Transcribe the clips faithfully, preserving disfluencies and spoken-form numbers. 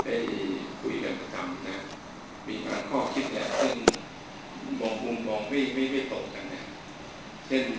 ได้คุยกันประจำนะมีบางข้อคิดเนี่ยซึ่งมองมุมมองไม่ไม่ไม่ตรงกันนะเช่น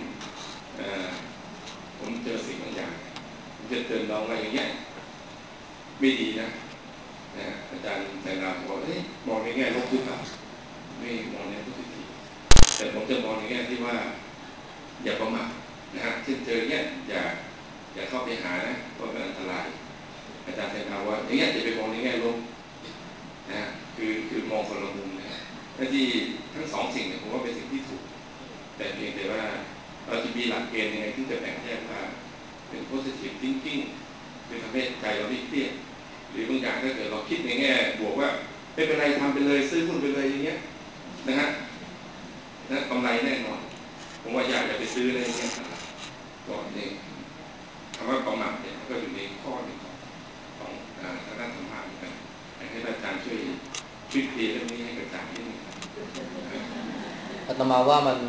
ผมเจอสิ่งบางอย่างผมจะเตือนน้องว่าอย่างเงี้ยไม่ดีนะนะอาจารย์แต่เราบอกเฮ้ยมองในแง่ลบหรือเปล่าไม่มองในโพสิทีฟแต่ผมจะมองในแง่ที่ว่าอย่าประมาทนะฮะเช่นเจอเนี้ยอย่าอย่าเข้าไปหานะเพราะเป็นอันตรายอาจารย์แต่เราว่าอย่างเงี้ยจะไปมองในแง่ลบนะคือคือมองคนละมุมนะและที่ทั้งสองสิ่งเนี่ยผมว่าเป็นสิ่งที่ถูกแต่เพียงแต่ว่าเราจะมีหลักเกณฑ์ยังไงที่จะแบ่งแยกว่าเป็น positive thinking คือทำให้ใจเราไม่เครียดหรือบางอย่างถ้าเกิดเราคิดในแง่บวกว่าไม่เป็นไรทำไปเลยซื้อหุ้นไปเลยอย่างเงี้ยนะฮะนะกำไรแน่นอนผมว่าอยากจะไปซื้ออะไรอย่างเงี้ยก่อนเองคำว่าประมาทเนี่ยก็อยู่ในข้อหนึ่งของของทางด้านธรรมะเหมือนกันอยากให้อาจารย์ช่วยช่วยเคลียร์เรื่องนี้ให้กระจ่างนิดนึงอาตมาว่ามัน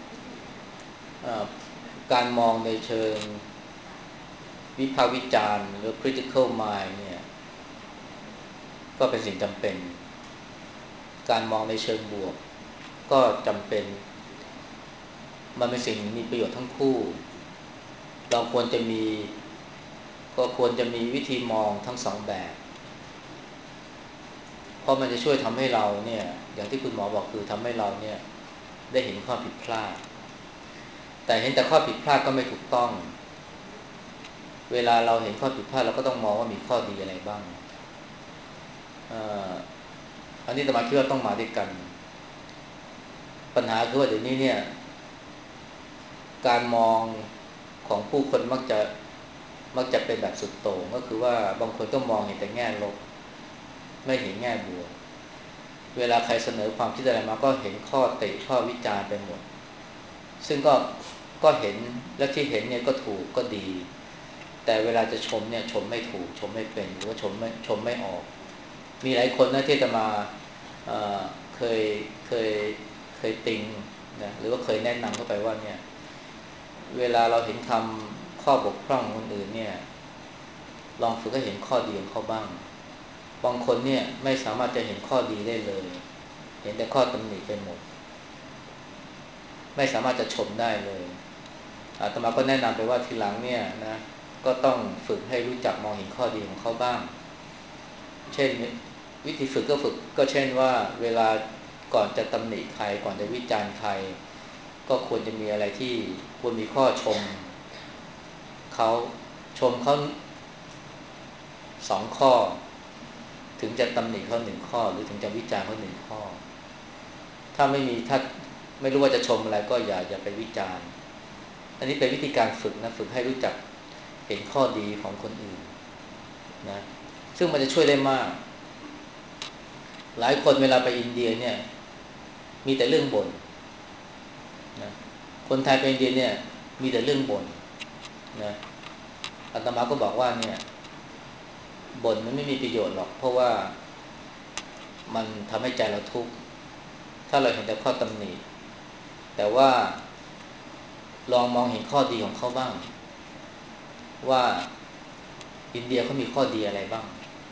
การมองในเชิงวิพากษ์วิจารณ์หรือ critical mind เนี่ยก็เป็นสิ่งจำเป็นการมองในเชิงบวกก็จำเป็นมันเป็นสิ่งมีประโยชน์ทั้งคู่เราควรจะมีก็ควรจะมีวิธีมองทั้งสองแบบเพราะมันจะช่วยทำให้เราเนี่ยอย่างที่คุณหมอบอกคือทำให้เราเนี่ยได้เห็นข้อผิดพลาดแต่เห็นแต่ข้อผิดพลาดก็ไม่ถูกต้องเวลาเราเห็นข้อผิดพลาดเราก็ต้องมองว่ามีข้อดีอะไรบ้างอันนี้อาตมาคิดว่าต้องมาด้วยกันปัญหาคือว่าเดี๋ยวนี้เนี่ยการมองของผู้คนมักจะมักจะเป็นแบบสุดโต่งก็คือว่าบางคนก็มองเห็นแต่แง่ลบไม่เห็นแง่บวกเวลาใครเสนอความคิดอะไรมาก็เห็นข้อติข้อวิจารณ์ไปหมดซึ่งก็ก็เห็นและที่เห็นเนี่ยก็ถูกก็ดีแต่เวลาจะชมเนี่ยชมไม่ถูกชมไม่เป็นหรือว่าชมไม่ชมไม่ออกมีหลายคนนะที่จะมาเอ่อเคยเคยเคยติงนะหรือว่าเคยแนะนำเข้าไปว่าเนี่ยเวลาเราเห็นคำข้อบกพร่องของคนอื่นเนี่ยลองฝึกให้เห็นข้อดีของเขาบ้างบางคนเนี่ยไม่สามารถจะเห็นข้อดีได้เลยเห็นแต่ข้อตำหนิไปหมดไม่สามารถจะชมได้เลยอาตมาก็แนะนำไปว่าทีหลังเนี่ยนะก็ต้องฝึกให้รู้จักมองเห็นข้อดีของเขาบ้างเช่นวิธีฝึกก็ฝึกก็เช่นว่าเวลาก่อนจะตำหนิใครก่อนจะวิจารณ์ใครก็ควรจะมีอะไรที่ควรมีข้อชมเขาชมเขาสองข้อถึงจะตำหนิเขาหนึ่งข้อหรือถึงจะวิจารณ์เขาหนึ่งข้อถ้าไม่มีถ้าไม่รู้ว่าจะชมอะไรก็อย่าอย่าไปวิจารณ์อันนี้เป็นวิธีการฝึกนะฝึกให้รู้จักเห็นข้อดีของคนอื่นนะซึ่งมันจะช่วยได้มากหลายคนเวลาไปอินเดียเนี่ยมีแต่เรื่องบ่นนะคนไทยไปอินเดียเนี่ยมีแต่เรื่องบ่นนะอาตมาก็บอกว่าเนี่ยบ่นมันไม่มีประโยชน์หรอกเพราะว่ามันทำให้ใจเราทุกข์ถ้าเราเห็นแต่ข้อตำหนิแต่ว่าลองมองเห็นข้อดีของเขาบ้างว่าอินเดียเขามีข้อดีอะไรบ้าง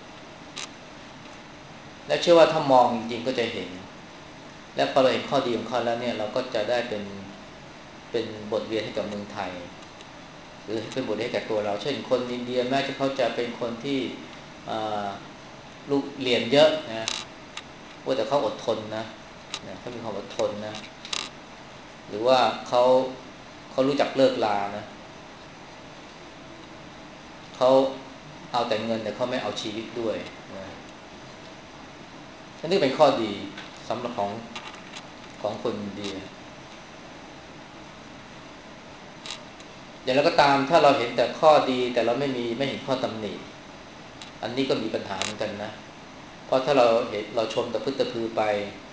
และเชื่อว่าถ้ามองจริงๆก็จะเห็นและพอเราเห็นข้อดีของเขาแล้วเนี่ยเราก็จะได้เป็นเป็นบทเรียนให้กับเมืองไทยหรือเป็นบทเรียนให้กับตัวเราเช่นคนอินเดียแม้จะเขาจะเป็นคนที่ลูกเรียนเยอะนะว่าแต่เขาอดทนนะเขามีความอดทนนะหรือว่าเขาเขารู้จักเลิกลานะเขาเอาแต่เงินแต่เขาไม่เอาชีวิตด้วยนะอันนี้เป็นข้อดีสำหรับของของคนอินเดียอย่างไรก็ตามถ้าเราเห็นแต่ข้อดีแต่เราไม่มีไม่เห็นข้อตำหนิอันนี้ก็มีปัญหาเหมือนกันนะเพราะถ้าเราเห็นเราชมตะพึดตะพือไป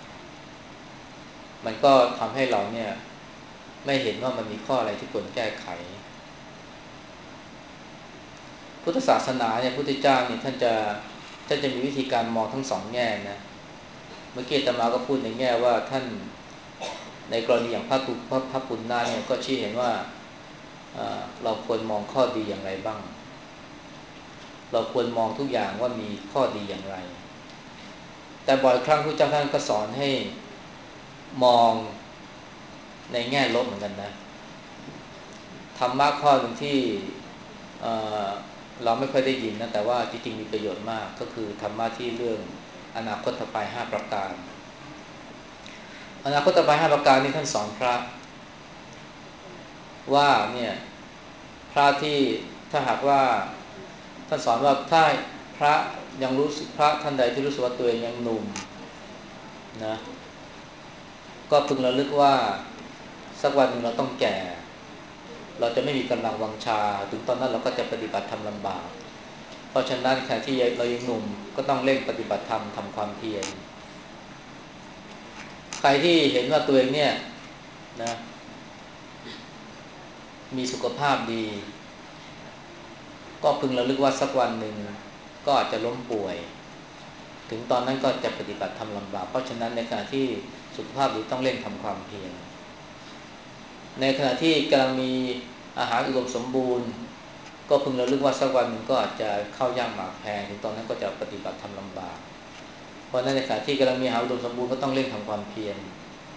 มันก็ทำให้เราเนี่ยไม่เห็นว่ามันมีข้ออะไรที่ควรแก้ไขพุทธศาสนาเนี่ยพุทธเจ้านี่ท่านจะท่านจะมีวิธีการมองทั้งสองแง่นะเมื่อกี้อาตมาก็พูดในแง่ว่าท่านในกรณีอย่างพระกุพระพระปุณณะเนี่ยก็ชี้เห็นว่าเราควรมองข้อดีอย่างไรบ้างเราควรมองทุกอย่างว่ามีข้อดีอย่างไรแต่บ่อยครั้งพระเจ้าท่านก็สอนให้มองในแง่ลบเหมือนกันนะธรรมะข้อหนึ่งที่เอ่อเราไม่ค่อยได้ยินนะแต่ว่าจริงๆมีประโยชน์มากก็คือธรรมะที่เรื่องอนาคตต่อไปห้าประการอนาคตต่อไปห้าประการนี้ท่านสอนพระว่าเนี่ยพระที่ถ้าหากว่าท่านสอนว่าถ้าพระยังรู้สึกพระท่านใดที่รู้สึกว่าตัวเองยังหนุ่มนะก็พึงระลึกว่าสักวันหนึ่งเราต้องแก่เราจะไม่มีกำลังวังชาถึงตอนนั้นเราก็จะปฏิบัติธรรมลำบากเพราะฉะนั้นขณะที่เรายังหนุ่มก็ต้องเร่งปฏิบัติธรรมทำความเพียรใครที่เห็นว่าตัวเองเนี่ยนะมีสุขภาพดีก็พึงระลึกว่าสักวันหนึ่งก็อาจจะล้มป่วยถึงตอนนั้นก็จะปฏิบัติธรรมลำบากเพราะฉะนั้นในขณะที่สุขภาพดีต้องเร่งทำความเพียรในขณะที่กำลังมีอาหารอุดมสมบูรณ์ก็พึงระลึกว่าสักวันหนึ่งก็อาจจะเข้ายากหมากแพงถึงตอนนั้นก็จะปฏิบัติธรรมลำบากเพราะนั้นในขณะที่กำลังมีอาหารอุดมสมบูรณ์ก็ต้องเร่งทำความเพียร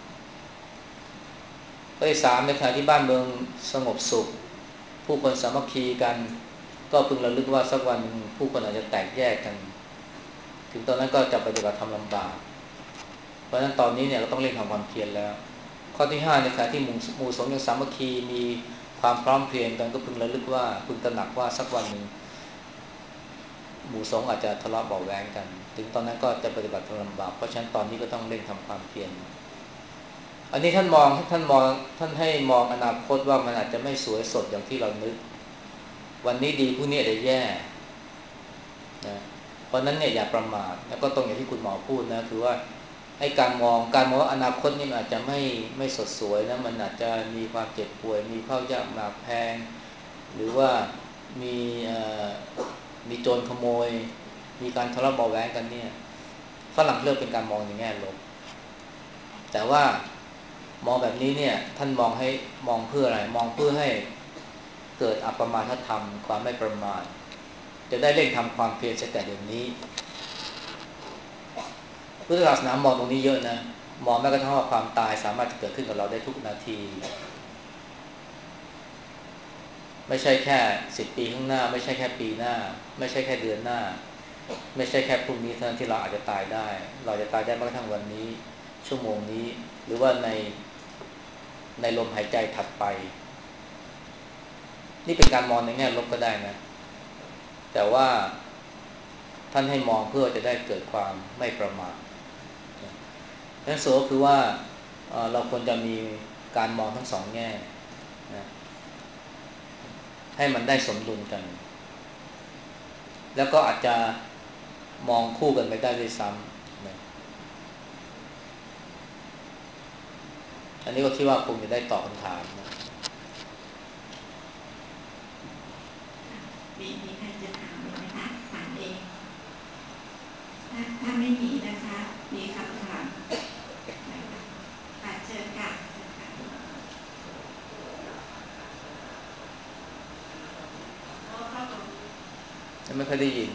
ข้อที่สามในขณะที่บ้านเมืองสงบสุขผู้คนสามัคคีกันก็พึงระลึกว่าสักวันผู้คนอาจจะแตกแยกกันถึงตอนนั้นก็จะปฏิบัติธรรมลำบากเพราะฉะนั้นตอนนี้เนี่ยเราต้องเร่งทำความเพียรแล้วข้อที่ห้าในขณะที่หมู่หมู่สงฆ์ยังสามัคคีมีความพร้อมเพรียงกันก็พึงระลึกว่าพึงตระหนักว่าสักวันหนึ่งหมู่สงฆ์อาจจะทะเลาะเบาะแว้งกันถึงตอนนั้นก็จะปฏิบัติธรรมลำบากเพราะฉะนั้นตอนนี้ก็ต้องเร่งทำความเพียรอันนี้ท่านมองท่านมองท่านให้มองอนาคตว่ามันอาจจะไม่สวยสดอย่างที่เรานึกวันนี้ดีพรุ่งนี้อาจจะแย่นะเพราะนั้นเนี่ยอย่าประมาทแล้วก็ตรงอย่างที่คุณหมอพูดนะคือว่าไอ้การมองการมองว่าอนาคตนี่มันอาจจะไม่ไม่สดสวยนะมันอาจจะมีความเจ็บป่วยมีข้าวยากหมากแพงหรือว่ามีเอ่อมีโจรขโมยมีการทะเลาะเบาะแว้งกันเนี่ยฝรั่งเลือกเป็นการมองในแง่ลบแต่ว่ามองแบบนี้เนี่ยท่านมองให้มองเพื่ออะไรมองเพื่อให้เกิดอัปปมาทธรรมความไม่ประมาทจะได้เร่งทำความเพียรเสียแต่เดี๋ยวนี้พุทธศาสนามองตรงนี้เยอะนะมองแม้กระทั่งว่าความตายสามารถจะเกิดขึ้นกับเราได้ทุกนาทีไม่ใช่แค่สิบปีข้างหน้าไม่ใช่แค่ปีหน้าไม่ใช่แค่เดือนหน้าไม่ใช่แค่พรุ่งนี้เท่านั้นที่เราอาจจะตายได้เราจะตายได้แม้กระทั่งวันนี้ชั่วโมงนี้หรือว่าในในลมหายใจถัดไปนี่เป็นการมองในแง่ลบก็ได้นะแต่ว่าท่านให้มองเพื่อจะได้เกิดความไม่ประมาทนั่นโสคือว่าเราควรจะมีการมองทั้งสองแง่นะให้มันได้สมดุลกันแล้วก็อาจจะมองคู่กันไปได้ด้วยซ้ำนะอันนี้ก็คิดว่าคงจะได้ตอบคำถามนะมีมีใครจะถามอีกไหมคะถามเองถ้าถ้าไม่มีนะคะมีคำถามค่ะเชิญค่ะเชิญค่ะยังไม่เคยได้ยิน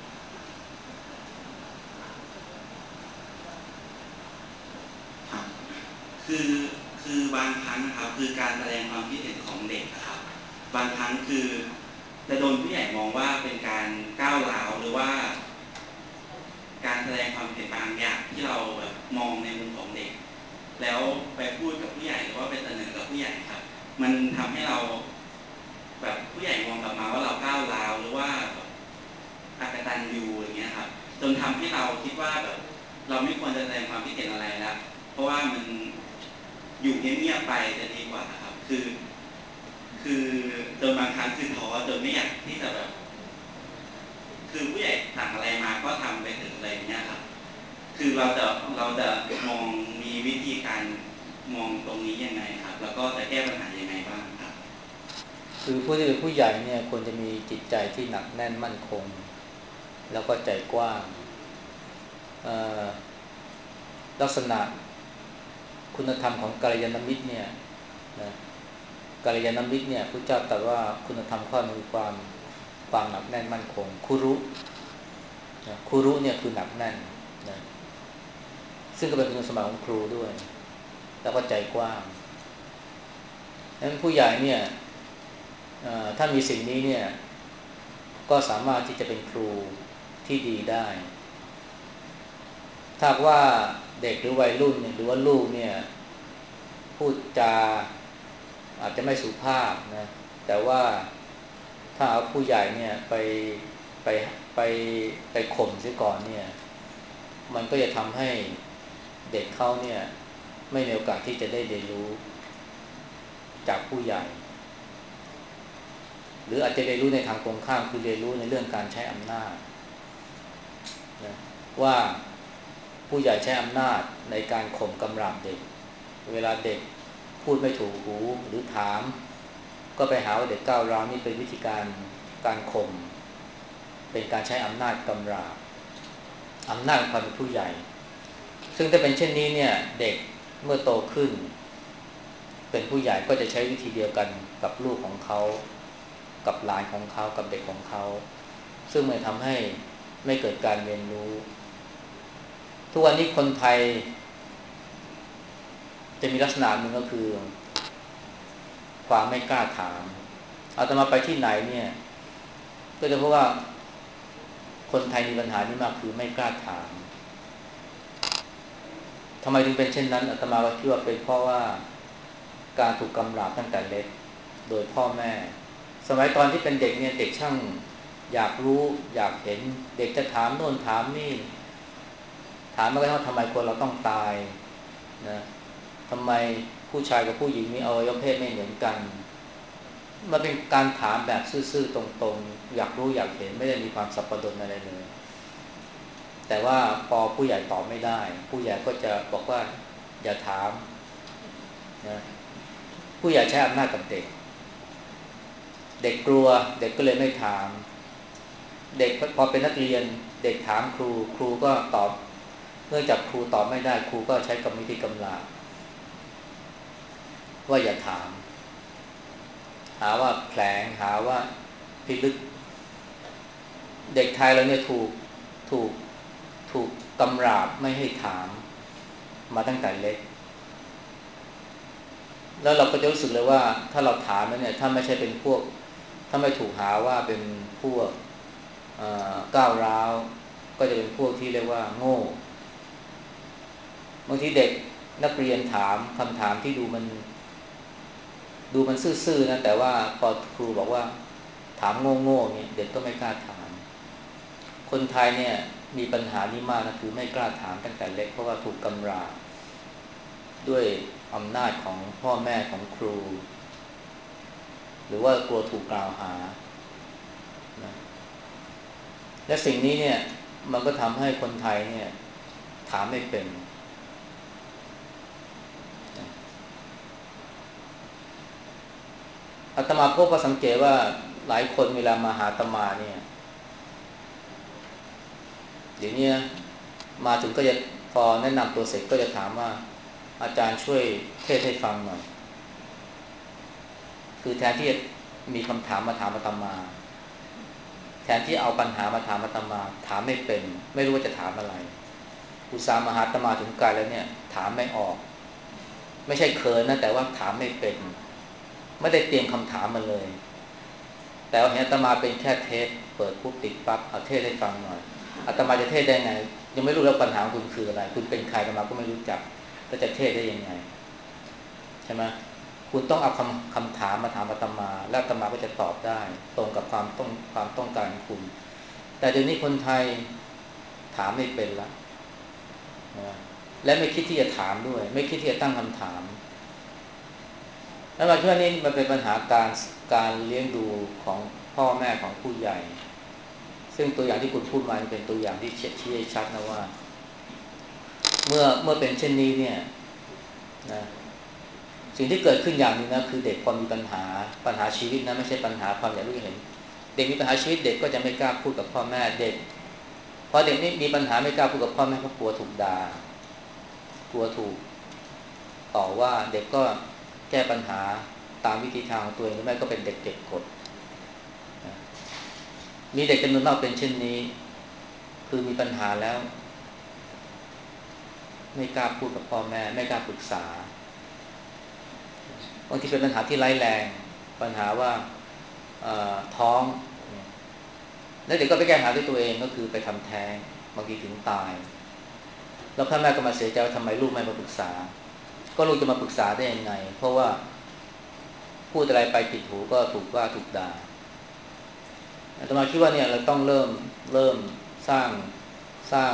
ครับคือคือบางครั้งนะครับคือการแสดงความคิดเห็นของเด็กนะครับบางครั้งคือจะโดนผู้ใหญ่มองว่าเป็นการก้าวร้าวหรือว่าการแสดงความเห็นบางอย่างที่เราแบบมองในมุมของเด็กแล้วไปพูดกับผู้ใหญ่หรือว่าไปเสนอกับผู้ใหญ่ครับมันทำให้เราแบบผู้ใหญ่มองกลับมาว่าเราก้าวร้าวหรือว่าอากตันยูอย่างเงี้ยครับจนทำให้เราคิดว่าแบบเราไม่ควรจะแสดงความคิดเห็นอะไรแล้วเพราะว่ามันอยู่เงียบๆไปจะดีกว่าครับคือคือจนบางครั้งคือท้อจนไม่อยากที่จะแบบคือผู้ใหญ่สั่งอะไรมาก็ทำไปถึงอะไรอย่างเงี้ยครับคือเราจะเราจะมองมีวิธีการมองตรงนี้ยังไงครับแล้วก็จะแก้ปัญหายังไงบ้างครับคือผู้ที่เป็นผู้ใหญ่เนี่ยควรจะมีจิตใจที่หนักแน่นมั่นคงแล้วก็ใจกว้างลักษณะคุณธรรมของกัลยาณมิตรเนี่ยนะกัลยาณมิตรเนี่ยพระเจ้าตรัสว่าคุณธรรมข้อหนึ่งคือความความหนักแน่นมั่นคงคุรุนะคุรุเนี่ยคือหนักแน่นนะซึ่งก็เป็นคุณสมบัติของครูด้วยแล้วก็ใจกว้างดังนั้นผู้ใหญ่เนี่ยถ้ามีสิ่งนี้เนี่ยก็สามารถที่จะเป็นครูที่ดีได้ถ้าว่าเด็กหรือวัยรุ่นหรือว่าลูกเนี่ยพูดจาอาจจะไม่สุภาพนะแต่ว่าถ้าเอาผู้ใหญ่เนี่ยไปไปไปไปข่มซะก่อนเนี่ยมันก็จะทำให้เด็กเขาเนี่ยไม่มีโอกาสที่จะได้เรียนรู้จากผู้ใหญ่หรืออาจจะเรียนรู้ในทางตรงข้ามคือเรียนรู้ในเรื่องการใช้อำนาจนะว่าผู้ใหญ่ใช้อำนาจในการข่มกำราบเด็กเวลาเด็กพูดไม่ถูกหูหรือถามก็ไปหาว่าเด็กก้าวร้าวนี่เป็นวิธีการการข่มเป็นการใช้อำนาจกำราบอำนาจความเป็นผู้ใหญ่ซึ่งถ้าเป็นเช่นนี้เนี่ยเด็กเมื่อโตขึ้นเป็นผู้ใหญ่ก็จะใช้วิธีเดียวกันกับลูกของเขากับหลานของเขากับเด็กของเขาซึ่งมันทำให้ไม่เกิดการเรียนรู้ทุกวันนี้คนไทยจะมีลักษณะหนึ่งก็คือความไม่กล้าถามอาตมาไปที่ไหนเนี่ยก็จะพบว่าคนไทยมีปัญหานี้มากคือไม่กล้าถามทำไมถึงเป็นเช่นนั้นอาตมาก็คิดว่าเป็นเพราะว่าการถูกกำราบตั้งแต่เล็กโดยพ่อแม่สมัยตอนที่เป็นเด็กเนี่ยเด็กช่างอยากรู้อยากเห็นเด็กจะถามโน่นถามนี่ถามมาว่าทำไมคนเราต้องตายนะทำไมผู้ชายกับผู้หญิงมีอวัยวะเพศไม่เหมือนกันมันเป็นการถามแบบซื่อๆตรงๆอยากรู้อยากเห็นไม่ได้มีความสับปะรดอะไรเลยแต่ว่าพอผู้ใหญ่ตอบไม่ได้ผู้ใหญ่ก็จะบอกว่าอย่าถามนะผู้ใหญ่ใช้อำนาจกับเด็กเด็กกลัวเด็กก็เลยไม่ถามเด็กพอเป็นนักเรียนเด็กถามครูครูก็ตอบเนื่องจากครูตอบไม่ได้ครูก็ใช้กรรมวิธีกำราบว่าอย่าถามหาว่าแผลงหาว่าพิลึกเด็กไทยเราเนี่ยถูกถูกถูกกำราบไม่ให้ถามมาตั้งแต่เล็กแล้วเราก็จะรู้สึกเลยว่าถ้าเราถามแล้วเนี่ยถ้าไม่ใช่เป็นพวกถ้าไม่ถูกหาว่าเป็นพวกก้าวร้าวก็จะเป็นพวกที่เรียกว่าโง่บางทีเด็กนักเรียนถามคำถามที่ดูมันดูมันซื่อๆนะแต่ว่าพอครูบอกว่าถามโง่ๆเนี่ยเด็กก็ไม่กล้าถามคนไทยเนี่ยมีปัญหานี้มากนะคือไม่กล้าถามตั้งแต่เล็กเพราะว่าถูกกำราบด้วยอำนาจของพ่อแม่ของครูหรือว่ากลัวถูกกล่าวหานะและสิ่งนี้เนี่ยมันก็ทำให้คนไทยเนี่ยถามไม่เป็นอาตมาพบก็สังเกตว่าหลายคนเวลามาหาอาตมาเนี่ยเดี๋ยวนี้มาถึงก็จะพอแนะนำตัวเสร็จก็จะถามว่าอาจารย์ช่วยเทศให้ฟังหน่อยคือแทนที่จะมีคำถามมาถามอาตมาแทนที่เอาปัญหามาถามอาตมาถามไม่เป็นไม่รู้ว่าจะถามอะไรอุตส่าห์มาหาอาตมาถึงไกลแล้วเนี่ยถามไม่ออกไม่ใช่เขินนะแต่ว่าถามไม่เป็นไม่ได้เตรียมคำถามมาเลยแต่ว่าเห็นอาตมาเป็นแค่เทศเปิดปุ๊บติดปั๊บเอาเทศให้ฟังหน่อยอาตมาจะเทศได้ไงยังไม่รู้แล้วปัญหาคุณคืออะไรคุณเป็นใครอาตมาก็ไม่รู้จักแล้วจะเทศได้ยังไงใช่ไหมคุณต้องเอาคำคำถามมาถามอาตมาแล้วอาตมาก็จะตอบได้ตรงกับความต้องความต้องการของคุณแต่เดี๋ยวนี้คนไทยถามไม่เป็นละนะและไม่คิดที่จะถามด้วยไม่คิดที่จะตั้งคำถามแล้วมาคิดว่านี่มันเป็นปัญหาการการเลี้ยงดูของพ่อแม่ของผู้ใหญ่ซึ่งตัวอย่างที่คุณพูดมาเป็นตัวอย่างที่ชี้ให้ชัดนะว่าเมื่อเมื่อเป็นเช่นนี้เนี่ยนะสิ่งที่เกิดขึ้นอย่างนึงนะคือเด็กพอมีปัญหาปัญหาชีวิตนะไม่ใช่ปัญหาความอยากรู้อยากเห็นเด็กมีปัญหาชีวิตเด็กก็จะไม่กล้าพูดกับพ่อแม่เด็กพอเด็กนี่มีปัญหาไม่กล้าพูดกับพ่อแม่เพราะกลัวถูกด่ากลัวถูกต่อว่าเด็กก็แก้ปัญหาตามวิธีทางตัวเองหรือไม่ก็เป็นเด็กเก็บกดนะมีเด็กจำนวนมากเป็นเช่นนี้คือมีปัญหาแล้วไม่กล้าพูดกับพ่อแม่ไม่กล้าปรึกษาบางทีเป็นปัญหาที่ร้ายแรงปัญหาว่าท้องแล้วเด็กก็ไปแก้ปัญหาด้วยตัวเองก็คือไปทำแท้งบางทีถึงตายแล้วพ่อแม่ก็มาเสียใจว่าทำไมลูกไม่มาปรึกษาก็ลูกจะมาปรึกษาได้ยังไงเพราะว่าพูดอะไรไปผิดหูก็ถูกว่าถูกด่าอาตมาคิดว่าเนี่ยเราต้องเริ่มเริ่มสร้างสร้าง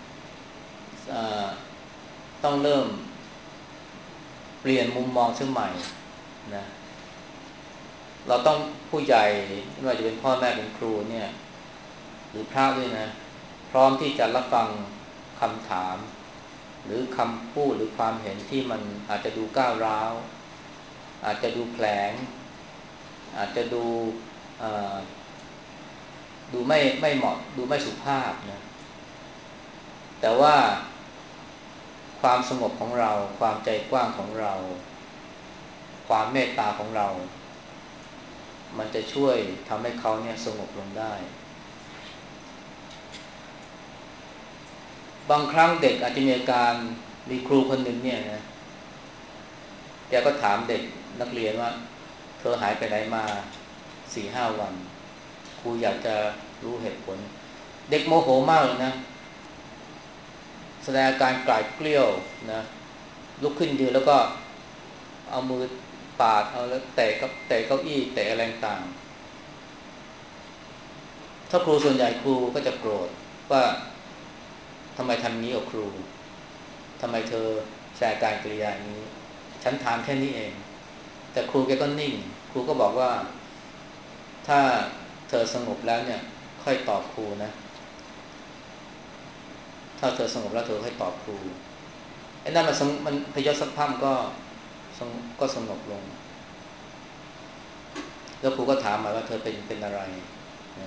ต้องเริ่มเปลี่ยนมุมมองเสียใหม่นะเราต้องผู้ใหญ่ไม่ว่าจะเป็นพ่อแม่เป็นครูเนี่ยหรือพระด้วยนะพร้อมที่จะรับฟังคำถามหรือคำพูดหรือความเห็นที่มันอาจจะดูก้าวร้าวอาจจะดูแผลงอาจจะดูดูไม่ไม่เหมาะดูไม่สุภาพนะแต่ว่าความสงบของเราความใจกว้างของเราความเมตตาของเรามันจะช่วยทำให้เขาเนี่ยสงบลงได้บางครั้งเด็กอาจจะมีอาการมีครูคนหนึ่งเนี่ยนะแกก็ถามเด็กนักเรียนว่าเธอหายไปไหนมา สี่ห้า วันครูอยากจะรู้เหตุผลเด็กโมโหมากเลยนะแสดงอาการกร่ายเกลี้ยวนะลุกขึ้นยืนแล้วก็เอามือปาดเอาแล้วเตะกับเตะเก้าอี้เตะอะไรต่างถ้าครูส่วนใหญ่ครูก็จะโกรธว่าทำไมทำนี้กับครูทำไมเธอแสดงการกริยานี้ฉันถามแค่นี้เองแต่ครูแกก็นิ่งครูก็บอกว่าถ้าเธอสงบแล้วเนี่ยค่อยตอบครูนะถ้าเธอสงบแล้วเธอค่อยตอบครูไอ้นั่นมันมันพยศสักพักก็ก็สงบลงแล้วครูก็ถามมาว่าเธอเป็นเป็นอะไรนะ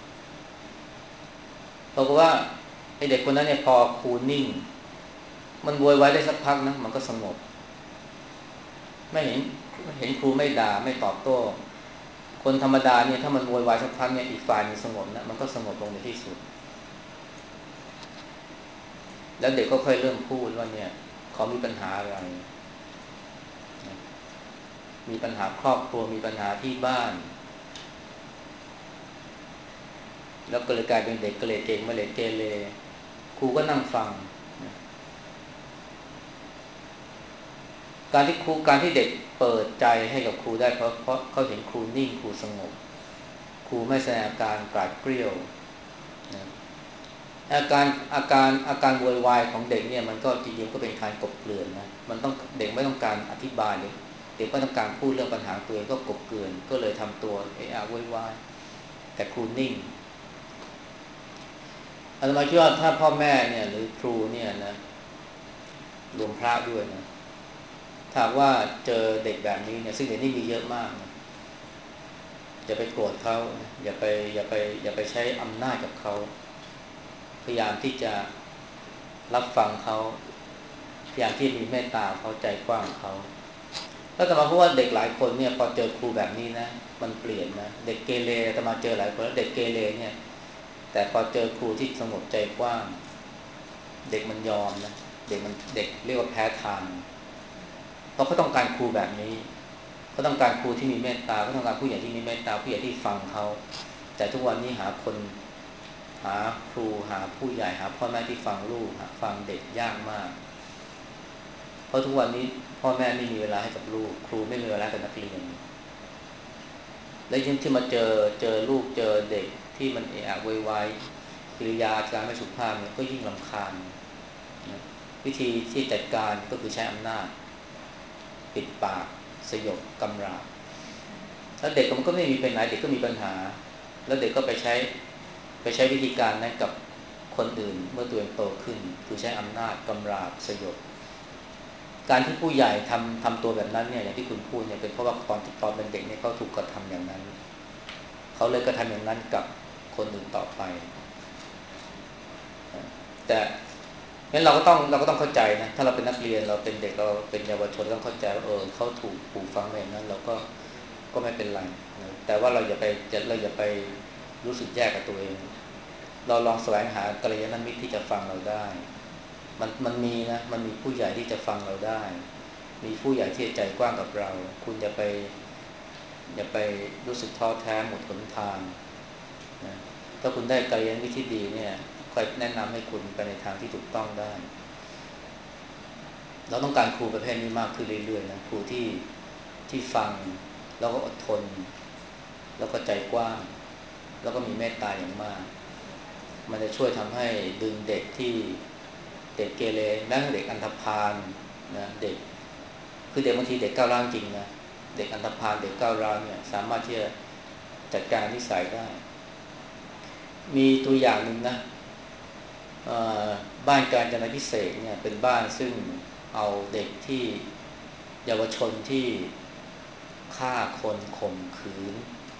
บอกว่าไอ้เด็กคนนั้นเนี่ยพอครูนิ่งมันโวยวายได้สักพักนะมันก็สงบไม่เห็นเห็นครูไม่ด่าไม่ตอบโต้คนธรรมดาเนี่ยถ้ามันโวยวายสักพักเนี่ยอีกฝ่ายมันสงบนะมันก็สงบลงในที่สุดแล้วเด็กก็ค่อยเริ่มพูดว่าเนี่ยเขามีปัญหาอะไรมีปัญหาครอบครัวมีปัญหาที่บ้านแล้วก็เลยกลายเป็นเด็กเกเรเก่งมาเลยเกเรครูก็นั่งฟังการที่ครูการที่เด็กเปิดใจให้กับครูได้เพราะเพราะเขาเห็นครูนิ่งครูสงบครูไม่แสดงอาการกราดเกรี้ยวนะอาการอาการอาการโวยวายของเด็กเนี่ยมันก็จริงๆก็เป็นการกลบเกลื่อนนะมันต้องเด็กไม่ต้องการอธิบายเลยเด็กไม่ต้องการพูดเรื่องปัญหาตัวเองก็กลบเกลื่อนก็เลยทำตัวเอะอะโวยวายแต่ครูนิ่งอาตมาคิดว่าถ้าพ่อแม่เนี่ยหรือครูเนี่ยนะรวมพระด้วยนะถ้าว่าเจอเด็กแบบนี้เนี่ยซึ่งเด็กนี่มีเยอะมากนะอย่าไปโกรธเขาอย่าไปอย่าไปอย่าไปใช้อำนาจกับเขาพยายามที่จะรับฟังเขาพยายามที่มีเมตตาเขาใจกว้างเขาแล้วแต่มาเพราะว่าเด็กหลายคนเนี่ยพอเจอครูแบบนี้นะมันเปลี่ยนนะเด็กเกเรแต่มาเจอหลายคนแล้วเด็กเกเรเนี่ยแต่พอเจอครูที่สงบใจกว้างเด็กมันยอมนะเด็กมันเด็กเรียกว่าแพ้ทางเพราะเขาต้องการครูแบบนี้เขาต้องการครูที่มีเมตตาเขาต้องการผู้ใหญ่ที่มีเมตตาผู้ใหญ่ที่ฟังเขาแต่ทุกวันนี้หาคนหาครูหาผู้ใหญ่หาพ่อแม่ที่ฟังลูกหาฟังเด็กยากมากเพราะทุกวันนี้พ่อแม่ไม่มีเวลาให้กับลูกครูไม่มีเวลากับนักเรียนและยิ่งที่มาเจอเจอลูกเจอเด็กที่มันเอะอะโวยวายกิริยาการไม่สุภาพเนี่ยก็ยิ่งรำคาญนะวิธีที่จัดการก็คือใช้อำนาจปิดปากสยบกำราบแล้วเด็กมันก็ไม่มีไปไหนเด็กก็มีปัญหาแล้วเด็กก็ไปใช้ไปใช้วิธีการนั้นกับคนอื่นเมื่อตัวเองโตขึ้นคือใช้อำนาจกำราบสยบการที่ผู้ใหญ่ทำทำตัวแบบนั้นเนี่ยอย่างที่คุณพูดเนี่ยเป็นเพราะว่าตอนตอนเป็นเด็กเนี่ยเขาถูกกระทำอย่างนั้นเขาเลยกระทำอย่างนั้นกับคนอื่นต่อไปแต่งั้นเราก็ต้องเราก็ต้องเข้าใจนะถ้าเราเป็นนักเรียนเราเป็นเด็กเราเป็นเยาวชนต้องเข้าใจว่าเออเขาถูกปลูกฝังมาอย่างนั้นเราก็ก็ไม่เป็นไรนะแต่ว่าเราอย่าไปเราอย่าไปรู้สึกแย่กับตัวเองเราลองแสวงหากัลยาณมิตรที่จะฟังเราได้มันมันมีนะมันมีผู้ใหญ่ที่จะฟังเราได้มีผู้ใหญ่ที่ใจกว้างกับเราคุณอย่าไปอย่าไปรู้สึกท้อแท้หมดหนทางนะถ้าคุณได้กัลยาณมิตรที่ดีเนี่ยคอยแนะนำให้คุณไปในทางที่ถูกต้องได้เราต้องการครูประเภทนี้มากขึ้นเรื่อยๆนะครูที่ที่ฟังแล้วก็อดทนแล้วก็ใจกว้างแล้วก็มีเมตตาอย่างมากมันจะช่วยทำให้ดึงเด็กที่เด็กเกเรแม้แต่เด็กอันธพาลนะเด็กคือเด็กบางทีเด็กก้าวร้าวจริงนะเด็กอันธพาลเด็กก้าวร้าวเนี่ยสามารถที่จะจัดการนิสัยได้มีตัวอย่างหนึ่งนะบ้านกาญจนาภิเษกเนี่ยเป็นบ้านซึ่งเอาเด็กที่เยาวชนที่ฆ่าคนข่มขืน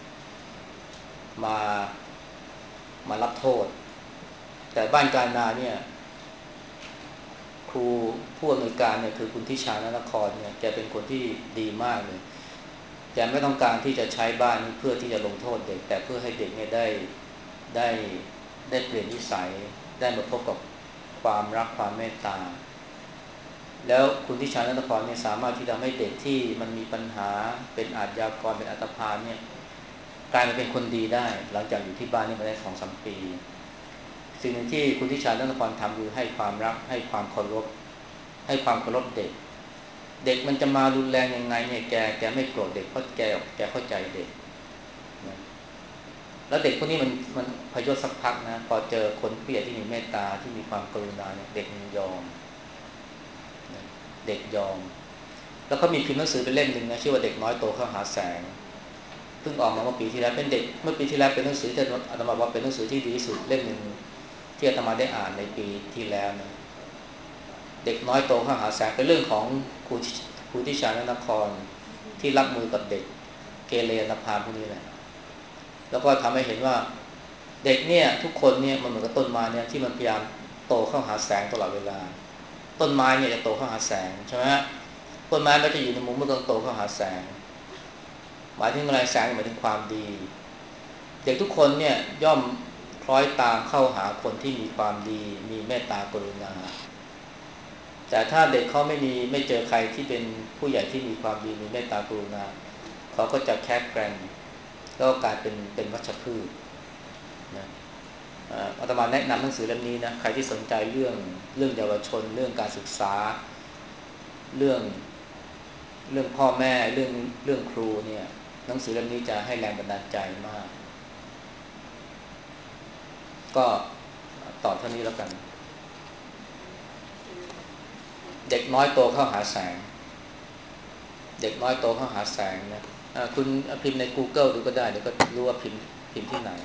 มามารับโทษแต่บ้านกาญนาเนี่ยครูผู้อำนวยการเนี่ยคือคุณทิชานนครเนี่ยแกเป็นคนที่ดีมากเลยแกไม่ต้องการที่จะใช้บ้านนี้เพื่อที่จะลงโทษเด็กแต่เพื่อให้เด็กเนี่ยได้ได้ได้เปลี่ยนนิสัยได้มาพบกับความรักความเมตตาแล้วคุณทิชานนครเนี่ยสามารถที่ทำให้เด็กที่มันมีปัญหาเป็นอาชญากรเป็นอันธพาลเนี่ยกลายมาเป็นคนดีได้หลังจากอยู่ที่บ้านนี้มาได้ สองถึงสาม ปีสิ่งหนึ่งที่คุณทิชานนครทำคือให้ความรักให้ความเคารพให้ความเคารพเด็กเด็กมันจะมารุนแรงยังไงเนี่ยแกแกไม่โกรธเด็กเพราะแกแกเข้าใจเด็กนะแล้วเด็กพวกนี้มันมันพยศสักพักนะพอเจอคนผู้ใหญ่ที่มีเมตตาที่มีความกรุณาเนี่ยเด็กมันยอมนะเด็กยอมแล้วก็มีพิมพ์หนังสือเป็นเล่มหนึ่งนะชื่อว่าเด็กน้อยโตเข้าหาแสงเพิ่งออกมาเมื่อปีที่แล้วเป็นเด็กเมื่อปีที่แล้วเป็นหนังสือที่อาตมาว่าเป็นหนังสือที่ดีที่สุดเล่มหนึ่งที่อาตมาได้อ่านในปีที่แล้วนะเด็กน้อยโตเข้าหาแสงเป็นเรื่องของครูครูทิชานนครที่รับมือกับเด็กเกเรอันธพาลพวกนี้แหละแล้วก็ทำให้เห็นว่าเด็กเนี่ยทุกคนเนี่ยมันเหมือนกับต้นไม้เนี่ยที่มันพยายามโตเข้าหาแสงตลอดเวลาต้นไม้เนี่ยจะโตเข้าหาแสงใช่ไหมต้นไม้มันจะอยู่ในมุมมันต้องโตเข้าหาแสงหมายถึงอะไรแสงหมายถึงความดีเด็กทุกคนเนี่ยย่อมคล้อยตามเข้าหาคนที่มีความดีมีเมตตากรุณาแต่ถ้าเด็กเขาไม่มีไม่เจอใครที่เป็นผู้ใหญ่ที่มีความดีมีเมตตากรุณาเขาก็จะแคบแกร่งก็กลายเป็นเป็นวัชพืชนะอาตมาแนะนำหนังสือเล่มนี้นะใครที่สนใจเรื่องเรื่องเยาวชนเรื่องการศึกษาเรื่องเรื่องพ่อแม่เรื่องเรื่องครูเนี่ยหนังสือเล่มนี้จะให้แรงบันดาลใจมากก็ตอบเท่านี้แล้วกันเด็กน้อยโตเข้าหาแสงเด็กน้อยโตเข้าหาแสงนะคุณพิมพ์ใน Google ดูก็ได้เดี๋ยวก็รู้ว่าพิมพ์พิมพ์ที่ไหน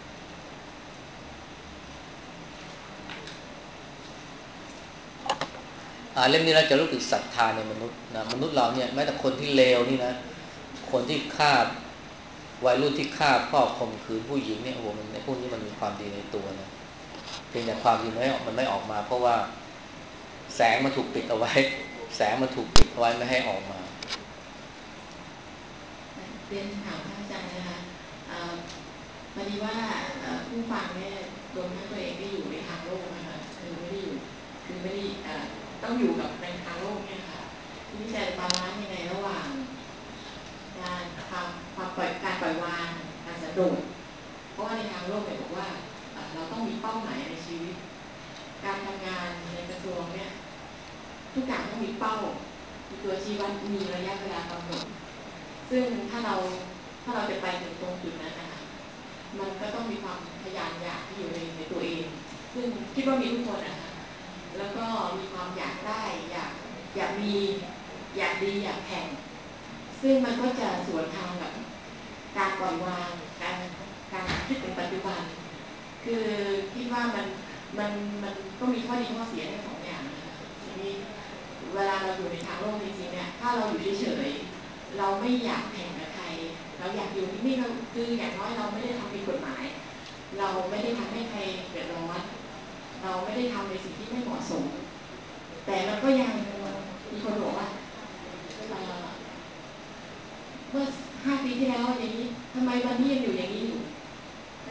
อ่านเล่มนี้เราจะรู้สึกศรัทธาในมนุษย์นะมนุษย์เราเนี่ยแม้แต่คนที่เลวนี่นะคนที่ฆ่าวัยรุ่นที่ฆ่าพ่อข่มขืนผู้หญิงเนี่ยโอ้โหมันในพวกนี้มันมีความดีในตัวนะเพียงแต่ความดีมันไม่ออกมันไม่ออกมาเพราะว่าแสงมันถูกปิดเอาไว้แสงมันถูกปิดเอาไว้ไม่ให้ออกมาเรียนถามท่านอาจารย์นะคะพอดีว่าผู้ฟังเนี่ยรวมทั้งตัวเองก็อยู่ในทางโลกนะคะคือไม่ได้อยู่คือไม่ได้ต้องอยู่กับในทางโลกเนี่ยค่ะที่จะบาลานซ์ยังไงระหว่างการความความปล่อยการปล่อยวางการสันโดษเพราะว่าในทางโลกเนี่ยบอกว่าเราต้องมีเป้าหมายในชีวิตการทำงานในกระทรวงเนี่ยทุกอย่างต้องมีเป้ามีตัวชี้วัดมีระยะเวลากำหนดซึ่งถ้าเราถ้าเราจะไปถึงตรงจุดนั้นนะคะมันก็ต้องมีความทะยานอยากที่อยู่ในในตัวเองซึ่งคิดว่ามีทุกคนนะคะแล้วก็มีความอยากได้อยากอยากมีอยากดีอยากแข่งซึ่งมันก็จะสวนทางกับการปล่อยวางการการคิดถึงปัจจุบันคือคิดว่ามันมันมันก็มีข้อดีข้อเสียทั้งสองอย่างนะคะทีนี้เวลาเราอยู่ในทางโลกจริงๆเนี่ยถ้าเราอยู่เฉยๆเราไม่อยากแข่งกับใครเราอยากอยู่นิ่งๆเราคืออย่างน้อยเราไม่ได้ทำผิดกฎหมายเราไม่ได้ทำให้ใครเดือดร้อนเราไม่ได้ทำในสิ่งที่ไม่เหมาะสมแต่มันก็ยังมีคนบอกว่าเมื่อห้าปีที่แล้วอย่างนี้ทำไมวันนี้ยังอยู่อย่างนี้อยู่ทั้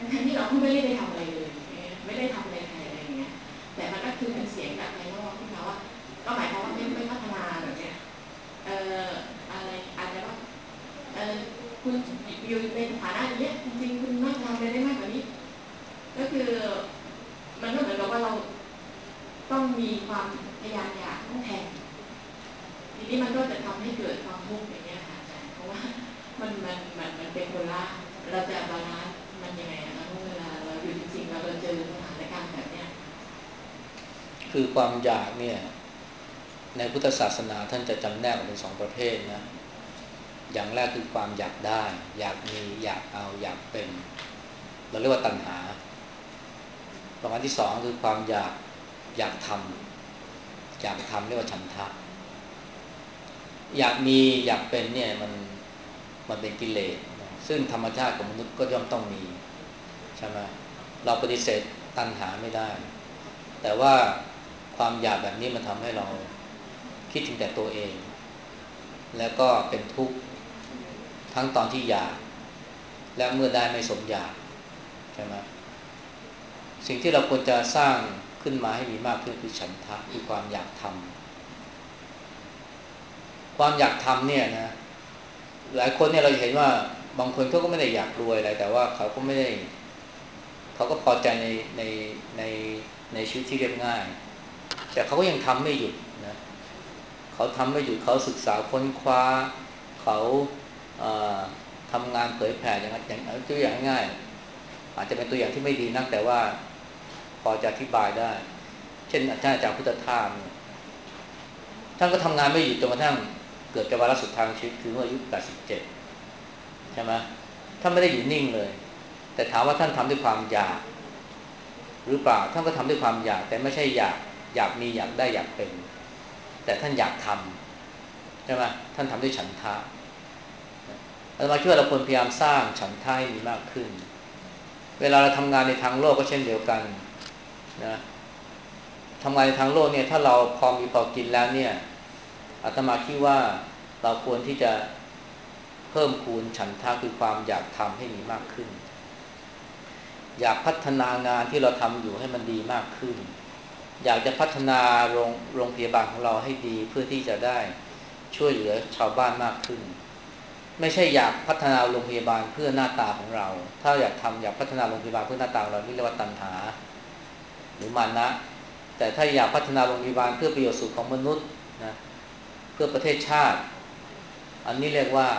ก็ไม่ได้ไปทำอะไรเลยไม่ได้ทำอะไรใครอะไรอย่างเงี้ยแต่มันก็คือเป็นเสียงจากภายนอกที่เขาว่าก็หมายความว่าไม่ไม่พัฒนาแบบเนี้ยเอ่ออะไรอาจจะว่าเอ่อคุณอยู่ในฐานะอย่างเงี้ยจริงๆคุณน่าจะทำอะไรได้มากกว่านี้ก็คือมันก็เหมือนกับว่าเราต้องมีความพยายามอยากต้องแข่งทีนี้มันก็จะทำให้เกิดความทุกข์อย่างเงี้ยค่ะอาจารย์เพราะว่ามันมันมันมันเป็นคนละเราจะบาลานซ์มันยังไงนะคะเวลาเราอยู่จริงๆเราเจอสถานการณ์แบบเนี้ยคือความอยากเนี่ยในพุทธศาสนาท่านจะจำแนกออกเป็นสองประเภทนะอย่างแรกคือความอยากได้อยากมีอยากเอาอยากเป็นเราเรียกว่าตัณหาประการที่สองคือความอยากอยากทำอยากทำเรียกว่าฉันทะอยากมีอยากเป็นเนี่ยมันมันเป็นกิเลสซึ่งธรรมชาติของมนุษย์ก็ย่อมต้องมีใช่ไหมเราปฏิเสธตัณหาไม่ได้แต่ว่าความอยากแบบนี้มันทำให้เราคิดถึงแต่ตัวเองแล้วก็เป็นทุกข์ทั้งตอนที่อยากและเมื่อได้ไม่สมอยากใช่ไหมสิ่งที่เราควรจะสร้างขึ้นมาให้มีมากขึ้นคือฉันทะคือความอยากทำความอยากทำเนี่ยนะหลายคนเนี่ยเราเห็นว่าบางคนเขาก็ไม่ได้อยากรวยอะไรแต่ว่าเขาก็ไม่ได้เขาก็พอใจในในในในชีวิตที่เรียบง่ายแต่เขาก็ยังทำไม่หยุดนะเขาทำไม่หยุดเขาศึกษาค้นคว้าเขาเอ่อทำงานเผยแผ่อย่างอย่างตัวอย่างง่ายอาจจะเป็นตัวอย่างที่ไม่ดีนักแต่ว่าพอจะอธิบายได้เช่นอาจารย์อาจารย์พุทธทาสท่านก็ทำงานไม่หยุดจนกระทั่งเกิดกับวาระสุดท้ายของชีวิตคือเมื่ออายุแปดสิบเจ็ดใช่ไหมท่านไม่ได้อยู่นิ่งเลยแต่ถามว่าท่านทำด้วยความอยากหรือเปล่าท่านก็ทำด้วยความอยากแต่ไม่ใช่อยากอยากมีอยากได้อยากเป็นแต่ท่านอยากทำใช่ไหมท่านทำด้วยฉันทะอาตมาคิดว่าเราควรพยายามสร้างฉันทะให้มีมากขึ้นเวลาเราทำงานในทางโลกก็เช่นเดียวกันนะทำงานในทางโลกเนี่ยถ้าเราพอมีพอกินแล้วเนี่ยอาตมาคิดว่าเราควรที่จะเพิ่มพูนฉันทะคือความอยากทำให้มีมากขึ้นอยากพัฒนางานที่เราทำอยู่ให้มันดีมากขึ้นอยากจะพัฒนาโรงโรงพยาบาลของเราให้ดีเพื่อที่จะได้ช่วยเหลือชาวบ้านมากขึ้นไม่ใช่อยากพัฒนาโรงพยาบาลเพื่อหน้าตาของเราถ้าอยากทำอยากพัฒนาโรงพยาบาลเพื่อหน้าตาของเรานี่เรียกว่าตัณหาหรือมานะแต่ถ้าอยากพัฒนาโรงพยาบาลเพื่อประโยชน์สุขของมนุษย์นะเพื่อประเทศชาติอันนี้เรียกว่า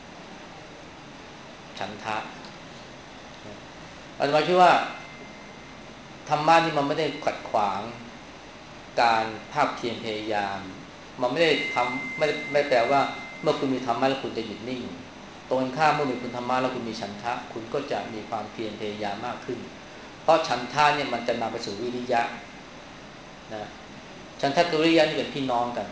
ฉันทะอาจารย์คิดว่าธรรมะนี่มันไม่ได้ขัดขวางการภาคเพียรพยายามมันไม่ได้ทำไม่ไม่แปลว่าเมื่อคุณมีธรรมะแล้วคุณจะหยุดนิ่งตรงกันข้ามเมื่อมีคุณธรรมะแล้วคุณมีฉันทะคุณก็จะมีความเพียรพยายามมากขึ้นเพราะฉันทะเนี่ยมันจะนำไปสู่วิริยะนะฉันทะกับวิริยะนี่เป็นพี่น้องกัน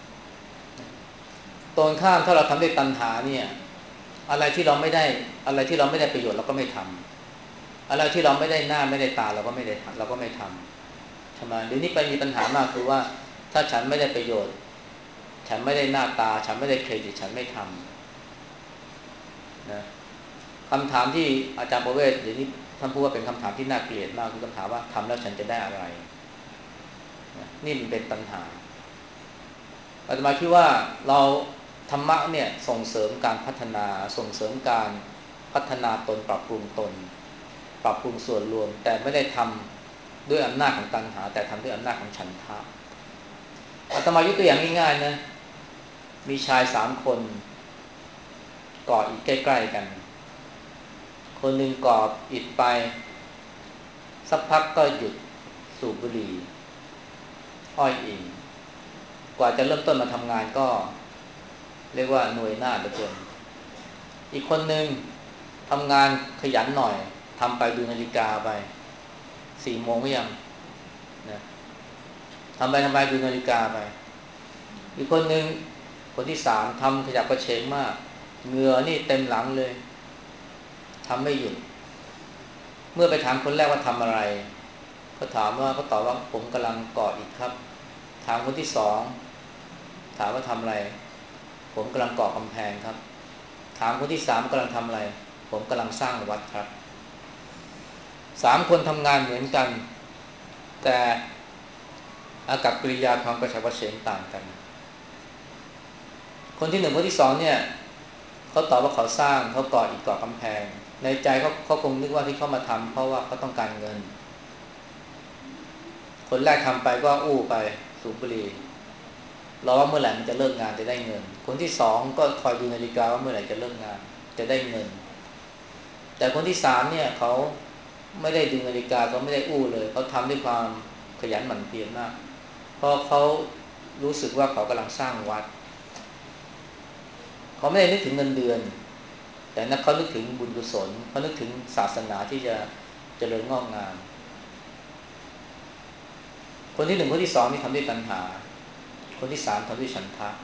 ตรงกันข้ามถ้าเราทำด้วยตัณหาเนี่ยอะไรที่เราไม่ได้อะไรที่เราไม่ได้ประโยชน์เราก็ไม่ทำอะไรที่เราไม่ได้หน้าไม่ได้ตาเราก็ไม่ได้เราก็ไม่ทำใช่ไหมเดี๋ยวนี้ไปมีปัญหามากคือว่าถ้าฉันไม่ได้ประโยชน์ฉันไม่ได้หน้าตาฉันไม่ได้เครดิตฉันไม่ทำนะคำถามที่อาจารย์ประเวศเดี๋ยวนี้ท่านพูดว่าเป็นคำถามที่น่าเกลียดมากคือคำถามว่าทำแล้วฉันจะได้อะไรนะนี่มันเป็นปัญหาอาตมาคิดว่าเราธรรมะเนี่ยส่งเสริมการพัฒนาส่งเสริมการพัฒนาตนปรับปรุงตนปรับปรุงส่วนรวมแต่ไม่ได้ทำด้วยอำนาจของตัณหาแต่ทำด้วยอำนาจของฉันทะอาตมายกตัวอย่างง่ายๆนะมีชายสามคนก่ออิฐใกล้ๆกันคนหนึ่งก่ออิฐไปสักพักก็หยุดสูบบุหรี่อ้อยอิงกว่าจะเริ่มต้นมาทำงานก็เรียกว่าหน่วยหน้าเหลือเกินอีกคนหนึ่งทำงานขยันหน่อยทำไปดูนาฬิกาไปสี่โมงไม่ยังนะทำไปทำไปดูนาฬิกาไปอีกคนหนึ่งคนที่สามทำขยับกระเฉงมากเหงื่อนี่เต็มหลังเลยทำไม่หยุดเมื่อไปถามคนแรกว่าทำอะไรเขาถามว่าเขาตอบว่าผมกำลังก่ออิฐครับถามคนที่สองถามว่าทำอะไรผมกำลังก่อกำแพงครับถามคนที่สามกำลังทำอะไรผมกำลังสร้างวัดครับสามคนทำงานเหมือนกันแต่อากับกิริยาความกระฉับกระเฉงต่างกันคนที่หนึ่งคนที่สองเนี่ยเขาตอบว่าเขาสร้างเขาก่ออิฐก่อกำแพงในใจเขาเขาคงนึกว่าที่เขามาทำเพราะว่าเขาต้องการเงินคนแรกทำไปก็อู้ไปสูบบุหรี่รอว่าเมื่อไหร่มันจะเลิกงานจะได้เงินคนที่สองก็คอยดูนาฬิกาว่าเมื่อไหร่จะเลิกงานจะได้เงินแต่คนที่สามเนี่ยเขาไม่ได้ดูนาฬิกาเขาไม่ได้อู้เลยเขาทำด้วยความขยันหมั่นเพียรมากเพราะเขารู้สึกว่าเขากำลังสร้างวัดเขาไม่ได้นึกถึงเงินเดือนแต่นักเขานึกถึงบุญกุศลเขานึกถึงศาสนาที่จะเจริญงอกงามคนที่หนึ่งคนที่สองนี่ทำด้วยตัณหาคนที่สามทำด้วยฉันทะ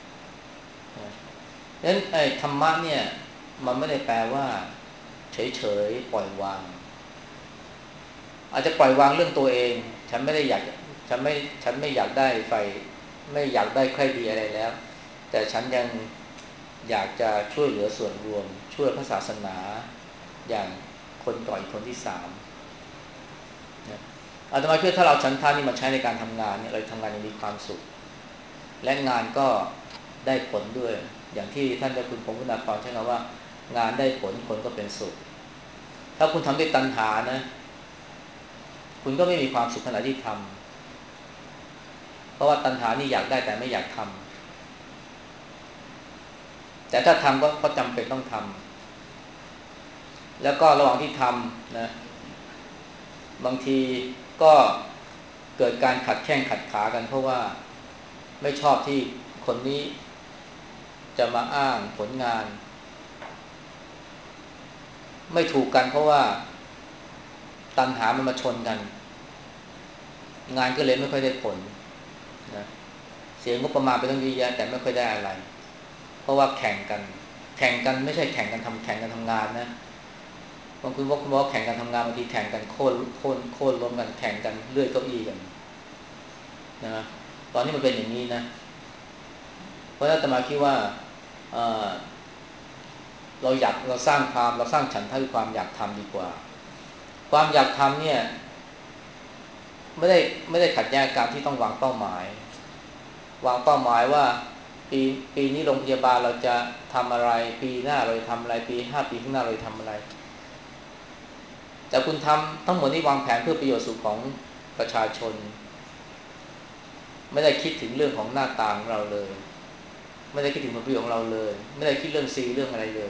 ดังนั้นไอ้ธรรมะเนี่ยมันไม่ได้แปลว่าเฉยๆปล่อยวางอาจจะปล่อยวางเรื่องตัวเองฉันไม่ได้อยากฉันไม่ฉันไม่อยากได้ไฟไม่อยากได้ใครดีอะไรแล้วแต่ฉันยังอยากจะช่วยเหลือส่วนรวมช่วยพระศาสนาอย่างคนก่อนอีกคนที่สามนะอาตมาคิดถ้าเราฉันทานี่มาใช้ในการทำงานเนี่ยเราทำงานอย่างมีความสุขและงานก็ได้ผลด้วยอย่างที่ท่านเจ้าคุณพงศ์คุณาภรณ์ใช้คำว่างานได้ผลผลก็เป็นสุขถ้าคุณทำด้วยตัณหานะคุณก็ไม่มีความสุขขณะที่ทำเพราะว่าตัณหานี่อยากได้แต่ไม่อยากทำแต่ถ้าทำก็เพราะจำเป็นต้องทำแล้วก็ระหว่างที่ทำนะบางทีก็เกิดการขัดแข้งขัดขากันเพราะว่าไม่ชอบที่คนนี้จะมาอ้างผลงานไม่ถูกกันเพราะว่าตัณหามันมาชนกันงานก็เลยไม่ค่อยได้ผลนะเสียงบประมาณไปต้องเยอะแยะแต่ไม่ค่อยได้อะไรเพราะว่าแข่งกันแข่งกันไม่ใช่แข่งกันทำแข่งกันทำงานนะบางคนบอกว่าแข่งกันทำงานบางทีแข่งกันโค่นโค่นโค่นล้มกันแข่งกันเลื่อยเก้าอี้กันนะตอนนี้มันเป็นอย่างนี้นะเพราะฉะนั้นอาตมาคิดว่าเอ่อเราอยากเราสร้างความเราสร้างฉันทะคือความอยากทำดีกว่าความอยากทำเนี่ยไม่ได้ไม่ได้ขัดแย้งการที่ต้องวางเป้าหมายวางเป้าหมายว่าปีปีนี้โรงพยาบาลเราจะทำอะไรปีหน้าเราจะทำอะไรปีห้าปีข้างหน้าเราจะทำอะไรแต่คุณทำทั้งหมดนี้วางแผนเพื่อประโยชน์สุขของประชาชนไม่ได้คิดถึงเรื่องของหน้าตาของเราเลยไม่ได้คิดถึงผลประโยชน์ของเราเลยไม่ได้คิดเรื่องซีเรื่องอะไรเลย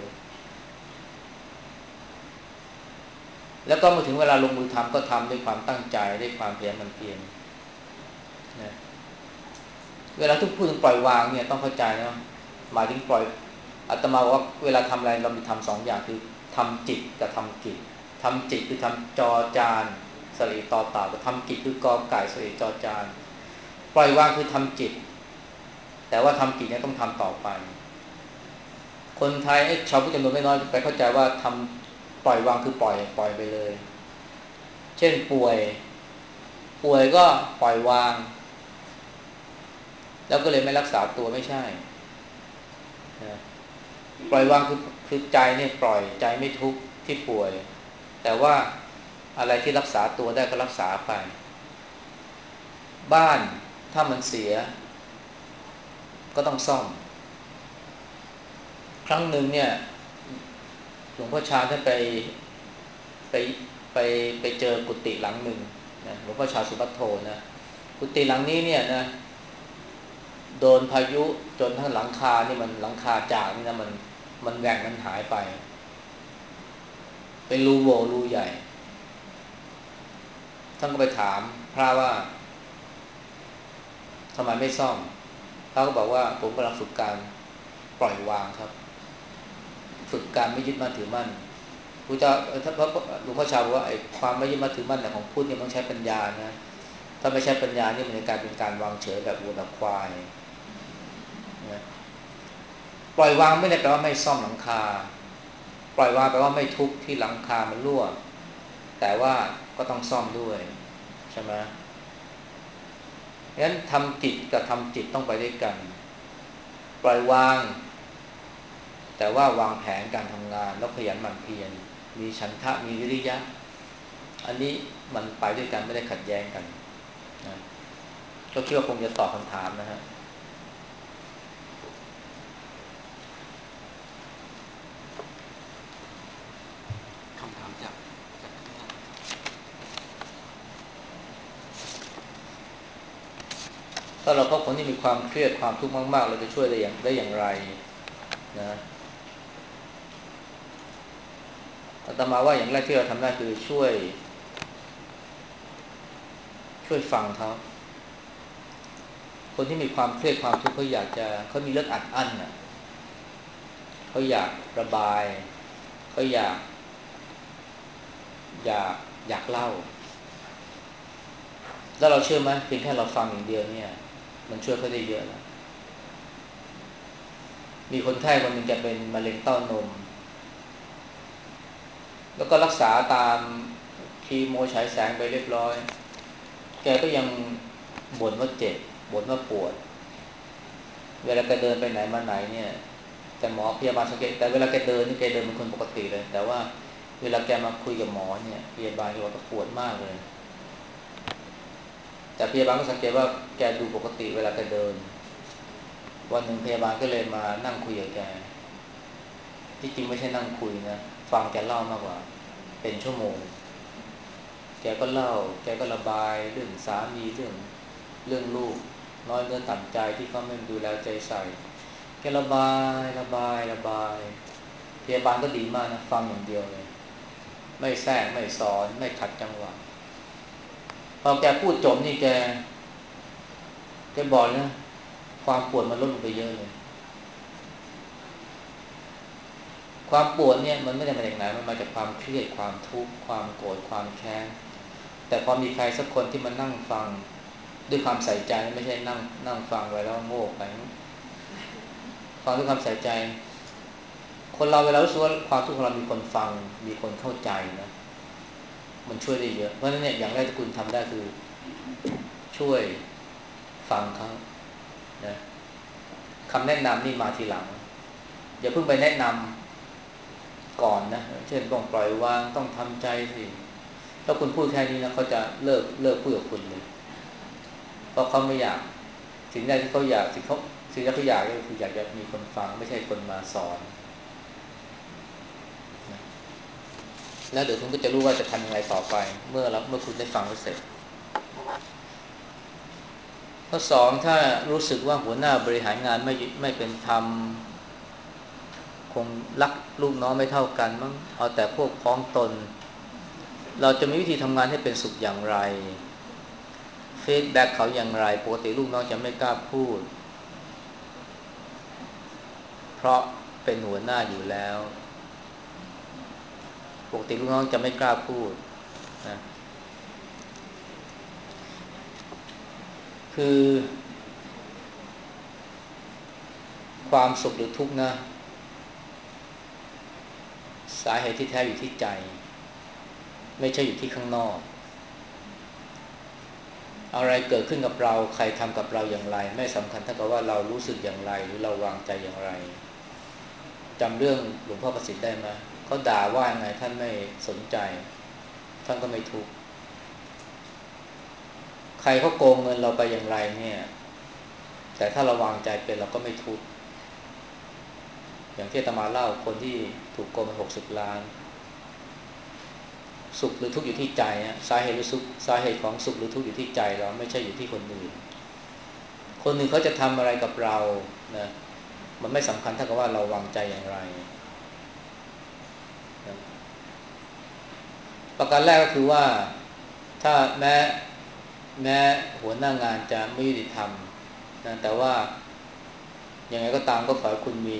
แล้วก็มาถึงเวลาลงมือทำก็ทำด้วยความตั้งใจด้วยความเพียรมันเพียรนะเวลาทุกพูดถึงปล่อยวางเนี่ยต้องเข้าใจนะหมายถึงปล่อยอาตมาว่าเวลาทำอะไรเรามีทำสองอย่างคือทำจิตกับทำกิจทำจิตคือทำจอจานสระต่อเต่ากับทำกิจคือกอไก่สระจอจานปล่อยวางคือทำจิตแต่ว่าทำกิจเนี่ยต้องทำต่อไปคนไทยชาวพุทธจำนวนไม่น้อยไปเข้าใจว่าทำปล่อยวางคือปล่อยปล่อยไปเลยเช่นป่วยป่วยก็ปล่อยวางแล้วก็เลยไม่รักษาตัวไม่ใช่นะปล่อยวางคือคือใจเนี่ยปล่อยใจไม่ทุกข์ที่ป่วยแต่ว่าอะไรที่รักษาตัวได้ก็รักษาไปบ้านถ้ามันเสียก็ต้องซ่อมครั้งหนึ่งเนี่ยหลวงพ่อชาท่านไปไปไปไปเจอกุฏิหลังหนึ่งนะหลวงพ่อชาสุภัทโทนะกุฏิหลังนี้เนี่ยนะโดนพายุจนทั้งหลังคานี่มันหลังคาจากนี่นะมันมันแหว่งมันหายไปเป็นรูโหว่รูใหญ่ท่านก็ไปถามพระว่าทำไมไม่ซ่อมเขาก็บอกว่าผมกำลังฝึกการปล่อยวางครับฝึกการไม่ยึดมั่นถือมั่นพระเจ้าท่านพระหลวงพ่อชาบอกว่าไอ้ความไม่ยึดมั่นถือมั่นเนี่ยของพุทธเนี่ยต้องใช้ปัญญานะถ้าไม่ใช่ปัญญานี่มันจะกลายเป็นการวางเฉยแบบวัวแบบควายนะปล่อยวางไม่ได้แปลว่าไม่ซ่อมหลังคาปล่อยวางแปลว่าไม่ทุกข์ที่หลังคามันรั่วแต่ว่าก็ต้องซ่อมด้วยใช่ไหมงั้นทำจิตกับทำจิตต้องไปด้วยกันปล่อยวางแต่ว่าวางแผนการทำงานแล้วขยันหมั่นเพียรมีฉันทะมีวิริยะอันนี้มันไปด้วยกันไม่ได้ขัดแย้งกันนะก็คิดว่าคงจะตอบคำถามนะฮะคำถามจากจากข้างล่างถ้าเราพบคนที่มีความเครียดความทุกข์มากๆเราจะช่วยได้อย่างได้อย่างไรนะอาตมาว่าอย่างแรกที่เราทำได้คือช่วยช่วยฟังเขาคนที่มีความเครียดความทุกข์เขาอยากจะเขามีเรื่องอัดอั้นน่ะเขาอยากระบายเขาอยากอยากอยากเล่าแล้วเราเชื่อไหมเพียงแค่เราฟังอย่างเดียวเนี่ยมันช่วยเขาได้เยอะแล้วมีคนไข้คนหนึ่งแกเป็นมะเร็งเต้านมแล้วก็รักษาตามคีโมฉายแสงไปเรียบร้อยแกก็ยังบ่นว่าเจ็บบ่นว่าปวดเวลาแกเดินไปไหนมาไหนเนี่ยแต่หมอพยาบาลสังเกตแต่เวลาแกเดินนี่แกเดินเป็นคนปกติเลยแต่ว่าเวลาแกมาคุยกับหมอเนี่ยพยาบาลบอกว่าปวดมากเลยแต่พยาบาลก็สังเกตว่าแกดูปกติเวลาแกเดินวันหนึ่งพยาบาลก็เลยมานั่งคุยกับแกที่จริงไม่ใช่นั่งคุยนะฟังแกเล่ามากกว่าเป็นชั่วโมงแกก็เล่าแกก็ระบายเรื่องสามีเรื่องเรื่องลูกน้อยเนื้อต่ำใจที่เขาไม่ดูแลใจใส่แกระบายระบายระบายพยาบาลก็ดีมากนะฟังอย่างเดียวเลยไม่แทรกไม่สอนไม่ขัดจังหวะพอแกพูดจบนี่แกแกบอกนะความปวดมันลดลงไปเยอะเลยความปวดเนี่ยมันไม่ได้มาจากไหนมันมาจากความเครียดความทุกข์ความโกรธความแค้นแต่พอมีใครสักคนที่มานั่งฟังด้วยความใส่ใจไม่ใช่นั่งนั่งฟังไว้แล้วโง่ไปฟังด้วยความใส่ใจคนเราเวลารู้สึกว่าความทุกข์ของเรามีคนฟังมีคนเข้าใจนะมันช่วยได้เยอะเพราะฉะนั้นเนี่ยอย่างแรกที่คุณทำได้คือช่วยฟังเขานะคำแนะนำนี่มาทีหลังอย่าเพิ่งไปแนะนำก่อนนะเช่นต้องปล่อยวางต้องทำใจสิถ้าคุณพูดแค่นี้นะเขาจะเลิกเลิกพูดกับคุณเลยเพราะเขาไม่อยากสิ่งแรกที่เขาอยากสิ่งเขาสิ่งที่เขาอยากก็คืออยากจะมีคนฟังไม่ใช่คนมาสอนแล้วเดี๋ยวคุณก็จะรู้ว่าจะทำยังไงต่อไปเมื่อเราเมื่อคุณได้ฟังแล้วเสร็จข้อสองถ้ารู้สึกว่าหัวหน้าบริหารงานไม่ไม่เป็นธรรมคงรักลูกน้องไม่เท่ากันมั้งเอาแต่พวกพ้องตนเราจะมีวิธีทำงานให้เป็นสุขอย่างไรฟีดแบ็กเขาอย่างไรปกติลูกน้องจะไม่กล้าพูดเพราะเป็นหัวหน้าอยู่แล้วปกติลูกน้องจะไม่กล้าพูดนะคือความสุขหรือทุกข์นะสาเหตุที่แท้อยู่ที่ใจไม่ใช่อยู่ที่ข้างนอกอะไรเกิดขึ้นกับเราใครทำกับเราอย่างไรไม่สำคัญเท่ากับว่าเรารู้สึกอย่างไรหรือเราวางใจอย่างไรจำเรื่องหลวงพ่อประสิทธิ์ได้ไหมเขาด่าว่าไงท่านไม่สนใจท่านก็ไม่ทุกข์ใครเขาโกงเงินเราไปอย่างไรเนี่ยแต่ถ้าเราวางใจเป็นเราก็ไม่ทุกข์อย่างที่อาตมาเล่าคนที่ถูกโกงไปหกสิบล้านสุขหรือทุกข์อยู่ที่ใจนะสาเหตุหรือสุขสาเหตุของสุขหรือทุกข์อยู่ที่ใจเราไม่ใช่อยู่ที่คนอื่นคนหนึ่งเขาจะทำอะไรกับเรานะมันไม่สำคัญเท่ากับว่าเราวางใจอย่างไรนะประการแรกก็คือว่าถ้าแม้แม้หัวหน้างานจะไม่ยุติธรรมนะแต่ว่ายังไงก็ตามก็ขอให้คุณมี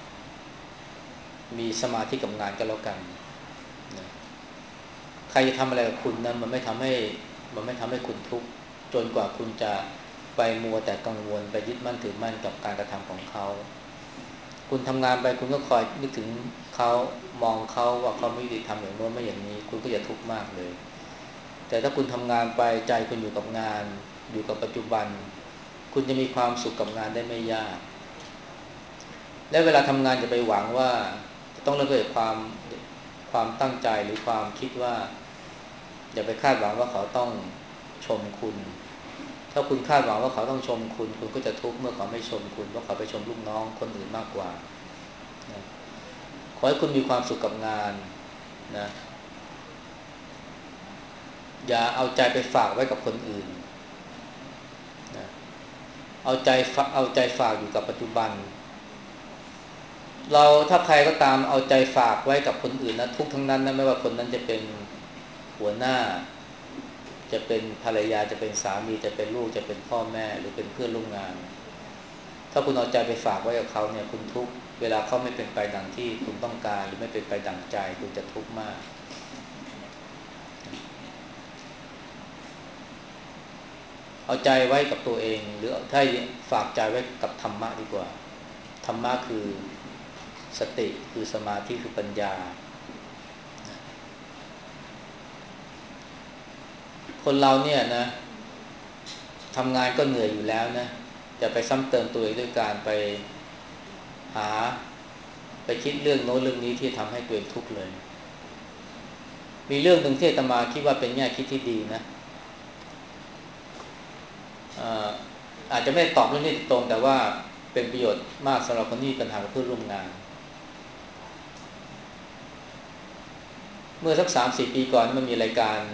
มีสมาธิกับงานก็แล้วกันนะใครจะทำอะไรกับคุณนะมันไม่ทำให้มันไม่ทำให้คุณทุกข์จนกว่าคุณจะไปมัวแต่กังวลไปยึดมั่นถือมั่นกับการกระทำของเขาคุณทำงานไปคุณก็คอยนึกถึงเขามองเขาว่าเขาไม่ยุติธรรมอย่างโน้นไม่อย่างนี้คุณก็จะทุกข์มากเลยแต่ถ้าคุณทำงานไปใจคุณอยู่กับงานอยู่กับปัจจุบันคุณจะมีความสุขกับงานได้ไม่ยากและเวลาทำงานจะไปหวังว่าจะต้องเริ่มด้วยความความตั้งใจหรือความคิดว่าอย่าไปคาดหวังว่าเขาต้องชมคุณถ้าคุณคาดหวังว่าเขาต้องชมคุณคุณก็จะทุกข์เมื่อเขาไม่ชมคุณเพราะเขาไปชมลูกน้องคนอื่นมากกว่านะขอให้คุณมีความสุขกับงานนะอย่าเอาใจไปฝากไว้กับคนอื่นนะเอาใจเอาใจฝากอยู่กับปัจจุบันเราถ้าใครก็ตามเอาใจฝากไว้กับคนอื่นนะทุกทั้งนั้นนะไม่ว่าคนนั้นจะเป็นหัวหน้าจะเป็นภรรยาจะเป็นสามีจะเป็นลูกจะเป็นพ่อแม่หรือเป็นเพื่อนร่วมงานถ้าคุณเอาใจไปฝากไว้กับเขาเนี่ยคุณทุกข์เวลาเขาไม่เป็นไปดังที่คุณต้องการหรือไม่เป็นไปดังใจคุณจะทุกข์มากเอาใจไว้กับตัวเองหรือถ้าฝากใจไว้กับธรรมะดีกว่าธรรมะคือสติคือสมาธิคือปัญญาคนเราเนี่ยนะทำงานก็เหนื่อยอยู่แล้วนะจะไปซ้ำเติมตัวเองด้วยการไปหาไปคิดเรื่องโน้นเรื่องนี้ที่ทำให้ตัวเองทุกข์เลยมีเรื่องหนึ่งที่อาตมาคิดว่าเป็นแง่คิดที่ดีนะอาจจะไม่ตอบเรื่องนี้ตรงแต่ว่าเป็นประโยชน์มากสำหรับคนที่มีปัญหากับเพื่อนร่วมงานเมื่อสัก สามสี่ ปีก่อนมันมีรายการ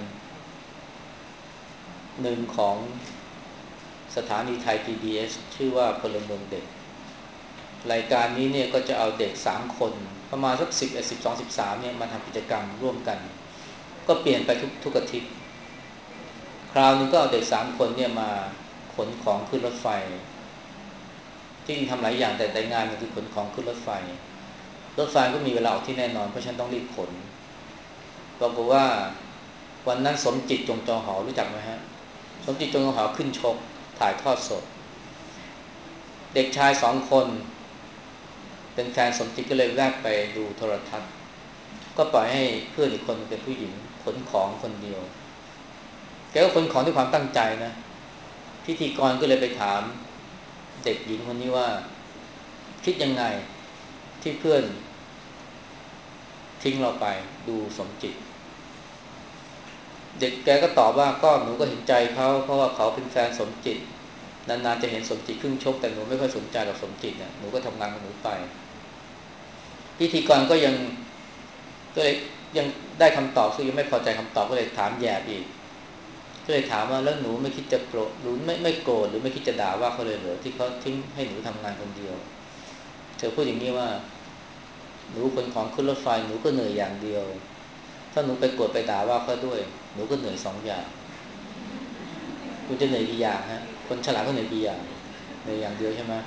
หนึ่งของสถานีไทย พี บี เอส ชื่อว่าพลเมืองเด็กรายการนี้เนี่ยก็จะเอาเด็กสามคนประมาณสักสิบเอ็ด สิบสอง สิบสามเนี่ยมาทำกิจกรรมร่วมกันก็เปลี่ยนไปทุกทุกอาทิตย์คราวนึงก็เอาเด็กสามคนเนี่ยมาขนของขึ้นรถไฟที่จริงทำหลายอย่างแต่แต่งานมันคือขนของขึ้นรถไฟรถไฟก็มีเวลาออกที่แน่นอนเพราะฉะนั้นต้องรีบขนปรากฏว่าวันนั้นสมจิตจงจอหอรู้จักไหมฮะสมจิตจงจอหอขึ้นชกถ่ายทอดสดเด็กชายสองคนเป็นแฟนสมจิตก็เลยแวะไปดูโทรทัศน์ก็ปล่อยให้เพื่อนอีกคนเป็นผู้หญิงขนของคนเดียวแกก็ขนของด้วยความตั้งใจนะพิธีกรก็เลยไปถามเด็กหญิงคนนี้ว่าคิดยังไงที่เพื่อนทิ้งเราไปดูสมจิตเด็กแกก็ตอบว่าก็หนูก็เห็นใจเขาเพราะว่าเขาเป็นแฟนสมจิตนานๆจะเห็นสมจิตครึ่งชกแต่หนูไม่ค่อยสนใจกับสมจิตเนี่ยหนูก็ทำงานของหนูไปพิธีกรก็ยังก็เลยยังได้คำตอบซึ่งยังไม่พอใจคำตอบก็เลยถามแย่อีกก็เลยถามว่าแล้วหนูไม่คิดจะโกรธหนูไม่ไม่โกรธหรือไม่คิดจะด่าว่าเขาเลยเหรอที่เขาทิ้งให้หนูทำงานคนเดียวเธอพูดอย่างนี้ว่าหนูคนของขึ้นรถไฟหนูก็เหนื่อยอย่างเดียวถ้าหนูไปโกรธไปด่าว่าเขาด้วยหนูก็เหนื่อยสองอย่างคุณจะเหนื่อยกี่อย่างฮะคนฉลาดก็เหนื่อยกี่อย่างเหนื่อยอย่างเดียวใช่ไหม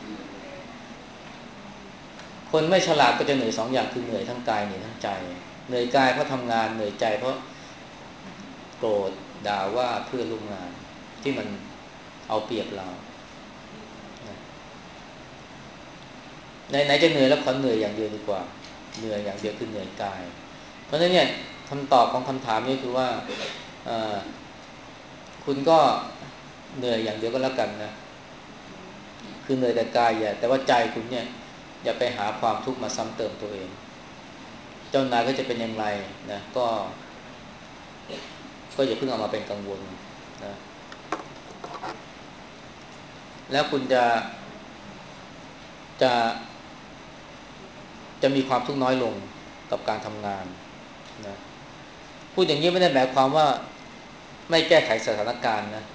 คนไม่ฉลาดก็จะเหนื่อยสองอย่างคือเหนื่อยทั้งกายเหนื่อยทั้งใจเหนื่อยกายเพราะทำงานเหนื่อยใจเพราะโกรธด่าว่าเพื่อนร่วมงานที่มันเอาเปรียบเราไหนไหนจะเหนื่อยแล้วขอเหนื่อยอย่างเดียวดีกว่าเหนื่อยอย่างเดียวคือเหนื่อยกายเพราะฉะนั้นเนี่ยคำตอบของคำถามนี้คือว่าคุณก็เหนื่อยอย่างเดียวก็แล้วกันนะคือเหนื่อยแต่กายอย่าแต่ว่าใจคุณเนี่ยอย่าไปหาความทุกข์มาซ้ำเติมตัวเองเจ้านายก็จะเป็นอย่างไรนะก็ก็อย่าเพิ่งเอามาเป็นกังวลนะแล้วคุณจะจะจะมีความทุกข์น้อยลงกับการทำงานนะพูดอย่างนี้ไม่ได้หมายความว่าไม่แก้ไขสถานการณ์นะ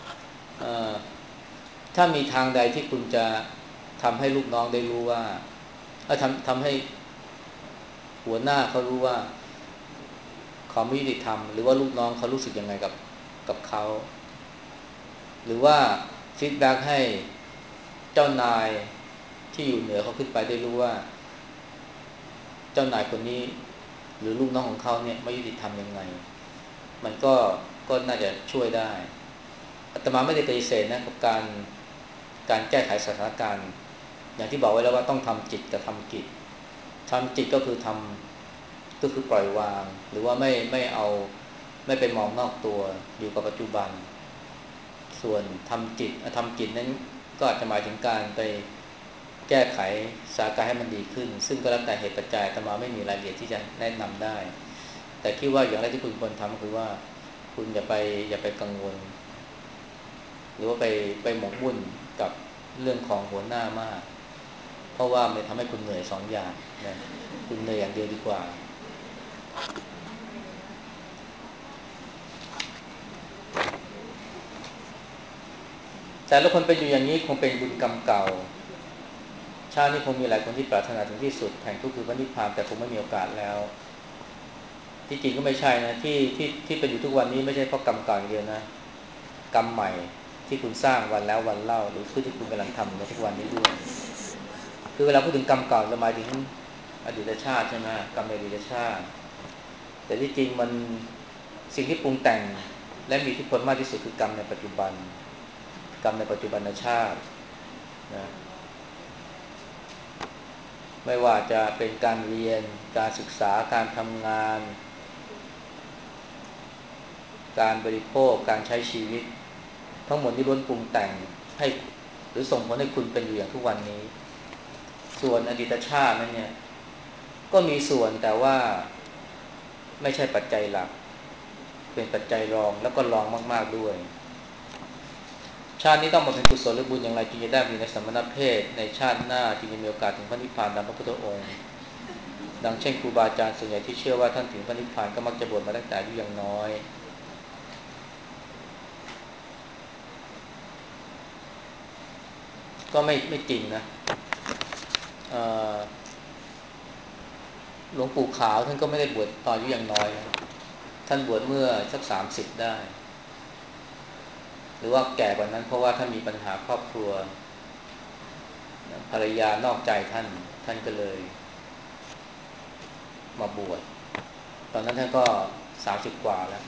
ถ้ามีทางใดที่คุณจะทำให้ลูกน้องได้รู้ว่าทำทำให้หัวหน้าเขารู้ว่าเขาไม่ยุติธรรมหรือว่าลูกน้องเขารู้สึกยังไงกับกับเขาหรือว่าฟีดแบ็กให้เจ้านายที่อยู่เหนือเขาขึ้นไปได้รู้ว่าเจ้านายคนนี้หรือลูกน้องของเขาเนี่ยไม่ยุติธรรมยังไงมันก็ก็น่าจะช่วยได้อาตมาไม่ได้ปฏิเสธนะกับการการแก้ไขสถานการณ์อย่างที่บอกไว้แล้วว่าต้องทำจิตกับทำกิจทำจิตก็คือทำก็คือปล่อยวางหรือว่าไม่ไม่เอาไม่ไปมองนอกตัวอยู่กับปัจจุบันส่วนทำจิตทำจิตนั้นก็อาจจะหมายถึงการไปแก้ไขสถานการณ์ให้มันดีขึ้นซึ่งก็แล้วแต่เหตุปัจจัยอาตมาไม่มีรายละเอียดที่จะแนะนำได้แต่คิดว่าอย่างแรกที่คุณควรทำก็คือว่าคุณอย่าไปอย่าไปกังวลหรือว่าไปไปหมกมุ่นกับเรื่องของหัวหน้ามากเพราะว่ามันทำให้คุณเหนื่อยสองอย่างนะคุณเหนื่อยอย่างเดียวดีกว่าแต่ละคนเป็นอยู่อย่างนี้คงเป็นบุญกรรมเก่าชาตินี้คงมีหลายคนที่ปรารถนาถึงที่สุดแห่งทุกข์คือพระนิพพานแต่คงไม่มีโอกาสแล้วที่จริงก็ไม่ใช่นะที่ที่ที่เป็นอยู่ทุกวันนี้ไม่ใช่เพราะกรรมเก่าอย่างเดียวนะกรรมใหม่ที่คุณสร้างวันแล้ววันเล่าหรือคือที่คุณกำลังทำในทุกวันนี้ด้วยคือเวลาพูดถึงกรรมเก่าจะหมายถึงอดีตชาติใช่ไหมกรรมในอดีตชาติแต่ที่จริงมันสิ่งที่ปรุงแต่งและมีอิทธิพลมากที่สุดคือกรรมในปัจจุบันกรรมในปัจจุบันชาตินะไม่ว่าจะเป็นการเรียนการศึกษาการทำงานการบริโภคการใช้ชีวิตทั้งหมดที่ล้วนปรุงแต่งให้หรือส่งผลให้คุณเป็นอยู่อย่างทุกวันนี้ส่วนอดีตชาตินั้นเนี่ยก็มีส่วนแต่ว่าไม่ใช่ปัจจัยหลักเป็นปัจจัยรองแล้วก็รองมากๆด้วยชาตินี้ต้องมาเป็นกุศลหรือบุญอย่างไรจึงจะได้มีในสมณเพศในชาติหน้าจึงจะมีโอกาสถึงพระนิพพานดังพระพุทธองค์ดังเช่นครูบาอาจารย์ส่วนใหญ่ที่เชื่อว่าท่านถึงพระนิพพานก็มักจะบวชมาตั้งแต่อายุยังน้อยก็ไม่ไม่จริงนะหลวงปู่ขาวท่านก็ไม่ได้บวชตอนอายุยังน้อยนะท่านบวชเมื่อสักสามสิบได้หรือว่าแก่กว่านั้นเพราะว่าท่านมีปัญหาครอบครัวภรรยานอกใจท่านท่านก็เลยมาบวชตอนนั้นท่านก็สามสิบกว่าแล้ว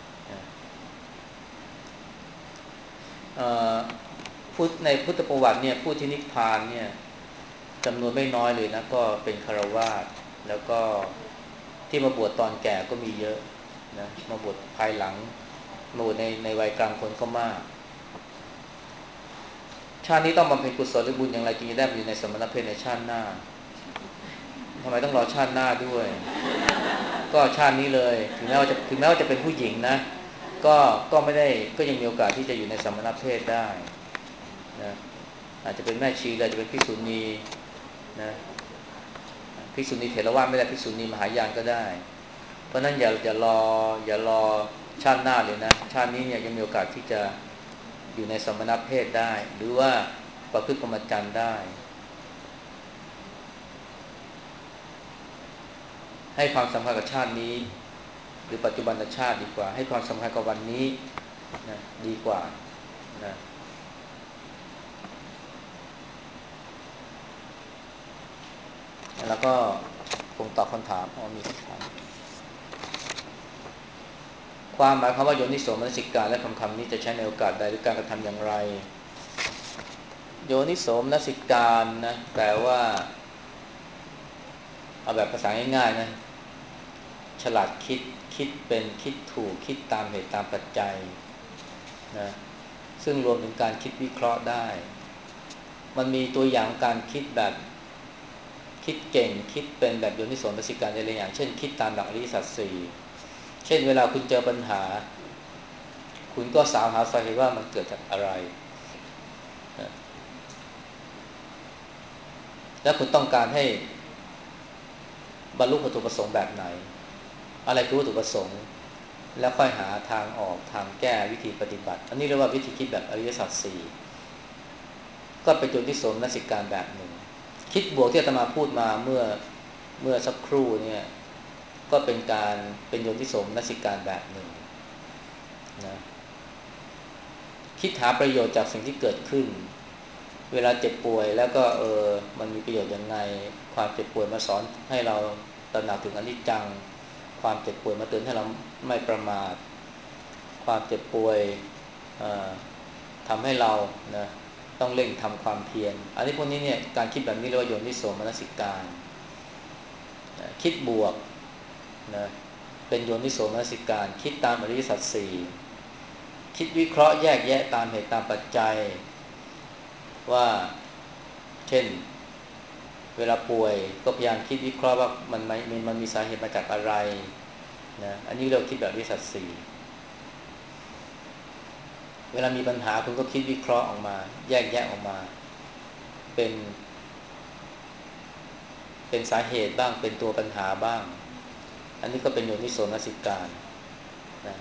พูดในพุทธประวัติเนี่ยผู้ที่นิพพานเนี่ยจำนวนไม่น้อยเลยนะก็เป็นฆราวาสแล้วก็ที่มาบวชตอนแก่ก็มีเยอะนะมาบวชภายหลังมาบวชในในวัยกลางคนก็มากชาตินี้ต้องบำเพ็ญกุศลหรือบุญอย่างไรจึงจะได้อยู่ในสมณเพศในชาติหน้าทำไมต้องรอชาติหน้าด้วยก็ชาตินี้เลยถึงแม้ว่าจะถึงแม้ว่าจะเป็นผู้หญิงนะก็ก็ไม่ได้ก็ยังมีโอกาสที่จะอยู่ในสมณเพศได้นะอาจจะเป็นแม่ชีอาจจะเป็นภิกษุณีนะภิกษุณีเถรวาทไม่ได้ภิกษุณีมหายานก็ได้เพราะนั้นอย่าอย่ารออย่ารอชาติหน้าเลยนะชาตินี้เนี่ยยังมีโอกาสที่จะอยู่ในสมณเพศได้หรือว่าประพฤติพรหมจรรย์ได้ให้ความสำคัญกับชาตินี้หรือปัจจุบันชาติดีกว่าให้ความสำคัญกับวันนี้นะดีกว่านะแล้วก็คงตอบคำถามอ๋อมีคำถามความหมายคำว่าโยนิโสมนสิการและคำคำนี้จะใช้ในโอกาสใดหรือการกระทำอย่างไรโยนิโสมนสิการนะแปลว่าเอาแบบภาษาง่ายๆนะฉลาดคิดคิดเป็นคิดถูกคิดตามเหตุตามปัจจัยนะซึ่งรวมถึงการคิดวิเคราะห์ได้มันมีตัวอย่างการคิดแบบคิดเก่งคิดเป็นแบบโยนิโสมนสิการในหลายอย่างเช่นคิดตามหลักอริยสัจสี่เช่นเวลาคุณเจอปัญหาคุณก็สาวหาสาเหตุว่ามันเกิดจากอะไรและคุณต้องการให้บรรลุวัตถุประสงค์แบบไหนอะไรคือวัตถุประสงค์แล้วค่อยหาทางออกทางแก้วิธีปฏิบัติอันนี้เรียกว่าวิธีคิดแบบอริยสัจสี่ก็เป็นโยนิโสมนสิการแบบหนึ่งคิดบวกที่อาตมาพูดมาเมื่อเมื่อสักครู่เนี่ยก็เป็นการเป็นโยนิโสมนสิการแบบหนึ่งนะคิดหาประโยชน์จากสิ่งที่เกิดขึ้นเวลาเจ็บป่วยแล้วก็เออมันมีประโยชน์ยังไงความเจ็บป่วยมาสอนให้เราตระหนักถึงอนิจจังความเจ็บป่วยมาเตือนให้เราไม่ประมาทความเจ็บป่วยทำให้เรานะต้องเร่งทำความเพียรอันนี้พวกนี้เนี่ยการคิดแบบนี้เรียกว่าโยนิโสมนสิการคิดบวกนะเป็นโยนิโสมนสิการคิดตามอริยสัจสี่คิดวิเคราะห์แยกแยะตามเหตุตามปัจจัยว่าเช่นเวลาป่วยก็พยายามคิดวิเคราะห์ว่ามันมันมันมีสาเหตุมาจากอะไรนะอันนี้เราคิดแบบวิสัชสี่เวลามีปัญหาคุณก็คิดวิเคราะห์ออกมาแยกแยะออกมาเป็นเป็นสาเหตุบ้างเป็นตัวปัญหาบ้างอันนี้ก็เป็นโยนิโสมนสิการนะ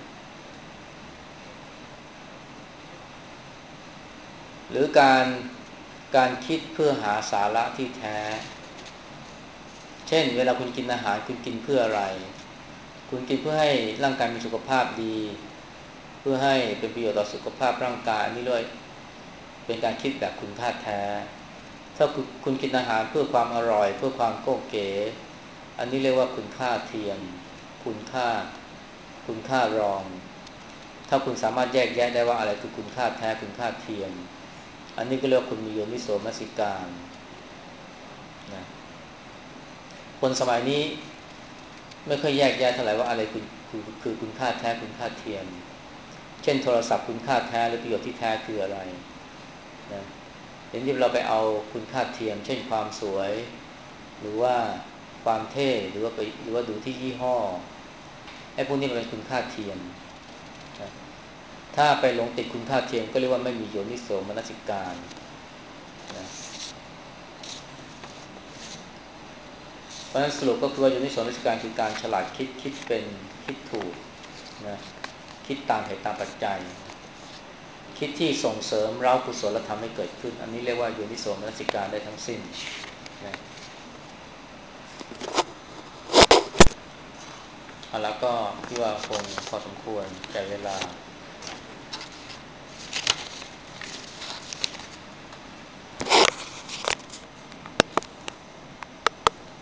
หรือการการคิดเพื่อหาสาระที่แท้เช่นเวลาคุณกินอาหารคุณกินเพื่ออะไรคุณกินเพื่อให้ร่างกายมีสุขภาพดีเพื่อให้เป็นประโยชน์ต่อสุขภาพร่างกายอันนี้ด้วยเป็นการคิดแบบคุณค่าแท้ถ้าคุณคุณกินอาหารเพื่อความอร่อยเพื่อความโก้เก๋อันนี้เรียกว่าคุณค่าเทียมคุณค่าคุณค่ารองถ้าคุณสามารถแยกแยะได้ว่าอะไรคือคุณค่าแท้คุณค่าเทียมอันนี้ก็เรียกว่าคุณมีโยนิโสมนสิการนะคนสมัยนี้ไม่ค่อยแยกแยะเท่าไหร่ว่าอะไรคือคือคือคุณค่าแท้คุณค่าเทียมเช่นโทรศัพท์คุณค่าแท้หรือประโยชน์ที่แท้คืออะไรนะเดี๋ยวนี้เราไปเอาคุณค่าเทียมเช่นความสวยหรือว่าความเท่หรือว่าไปหรือว่าดูที่ยี่ห้อไอ้พวกนี้มันเป็นคุณค่าเทียมนะถ้าไปหลงติดคุณค่าเทียมก็เรียกว่าไม่มีโยนิโสมนสิการนะเพราะฉะนั้นสรุปก็คือว่าโยนิโสมนสิการคือการฉลาดคิดคิดเป็นคิดถูกนะคิดตามเหตุตามปัจจัยคิดที่ส่งเสริมเร้ากุศลธรรมให้เกิดขึ้นอันนี้เรียกว่าโยนิโสมนสิการได้ทั้งสิ้นนะเอาละก็พี่ว่าคงพอสมควรแก่เวลา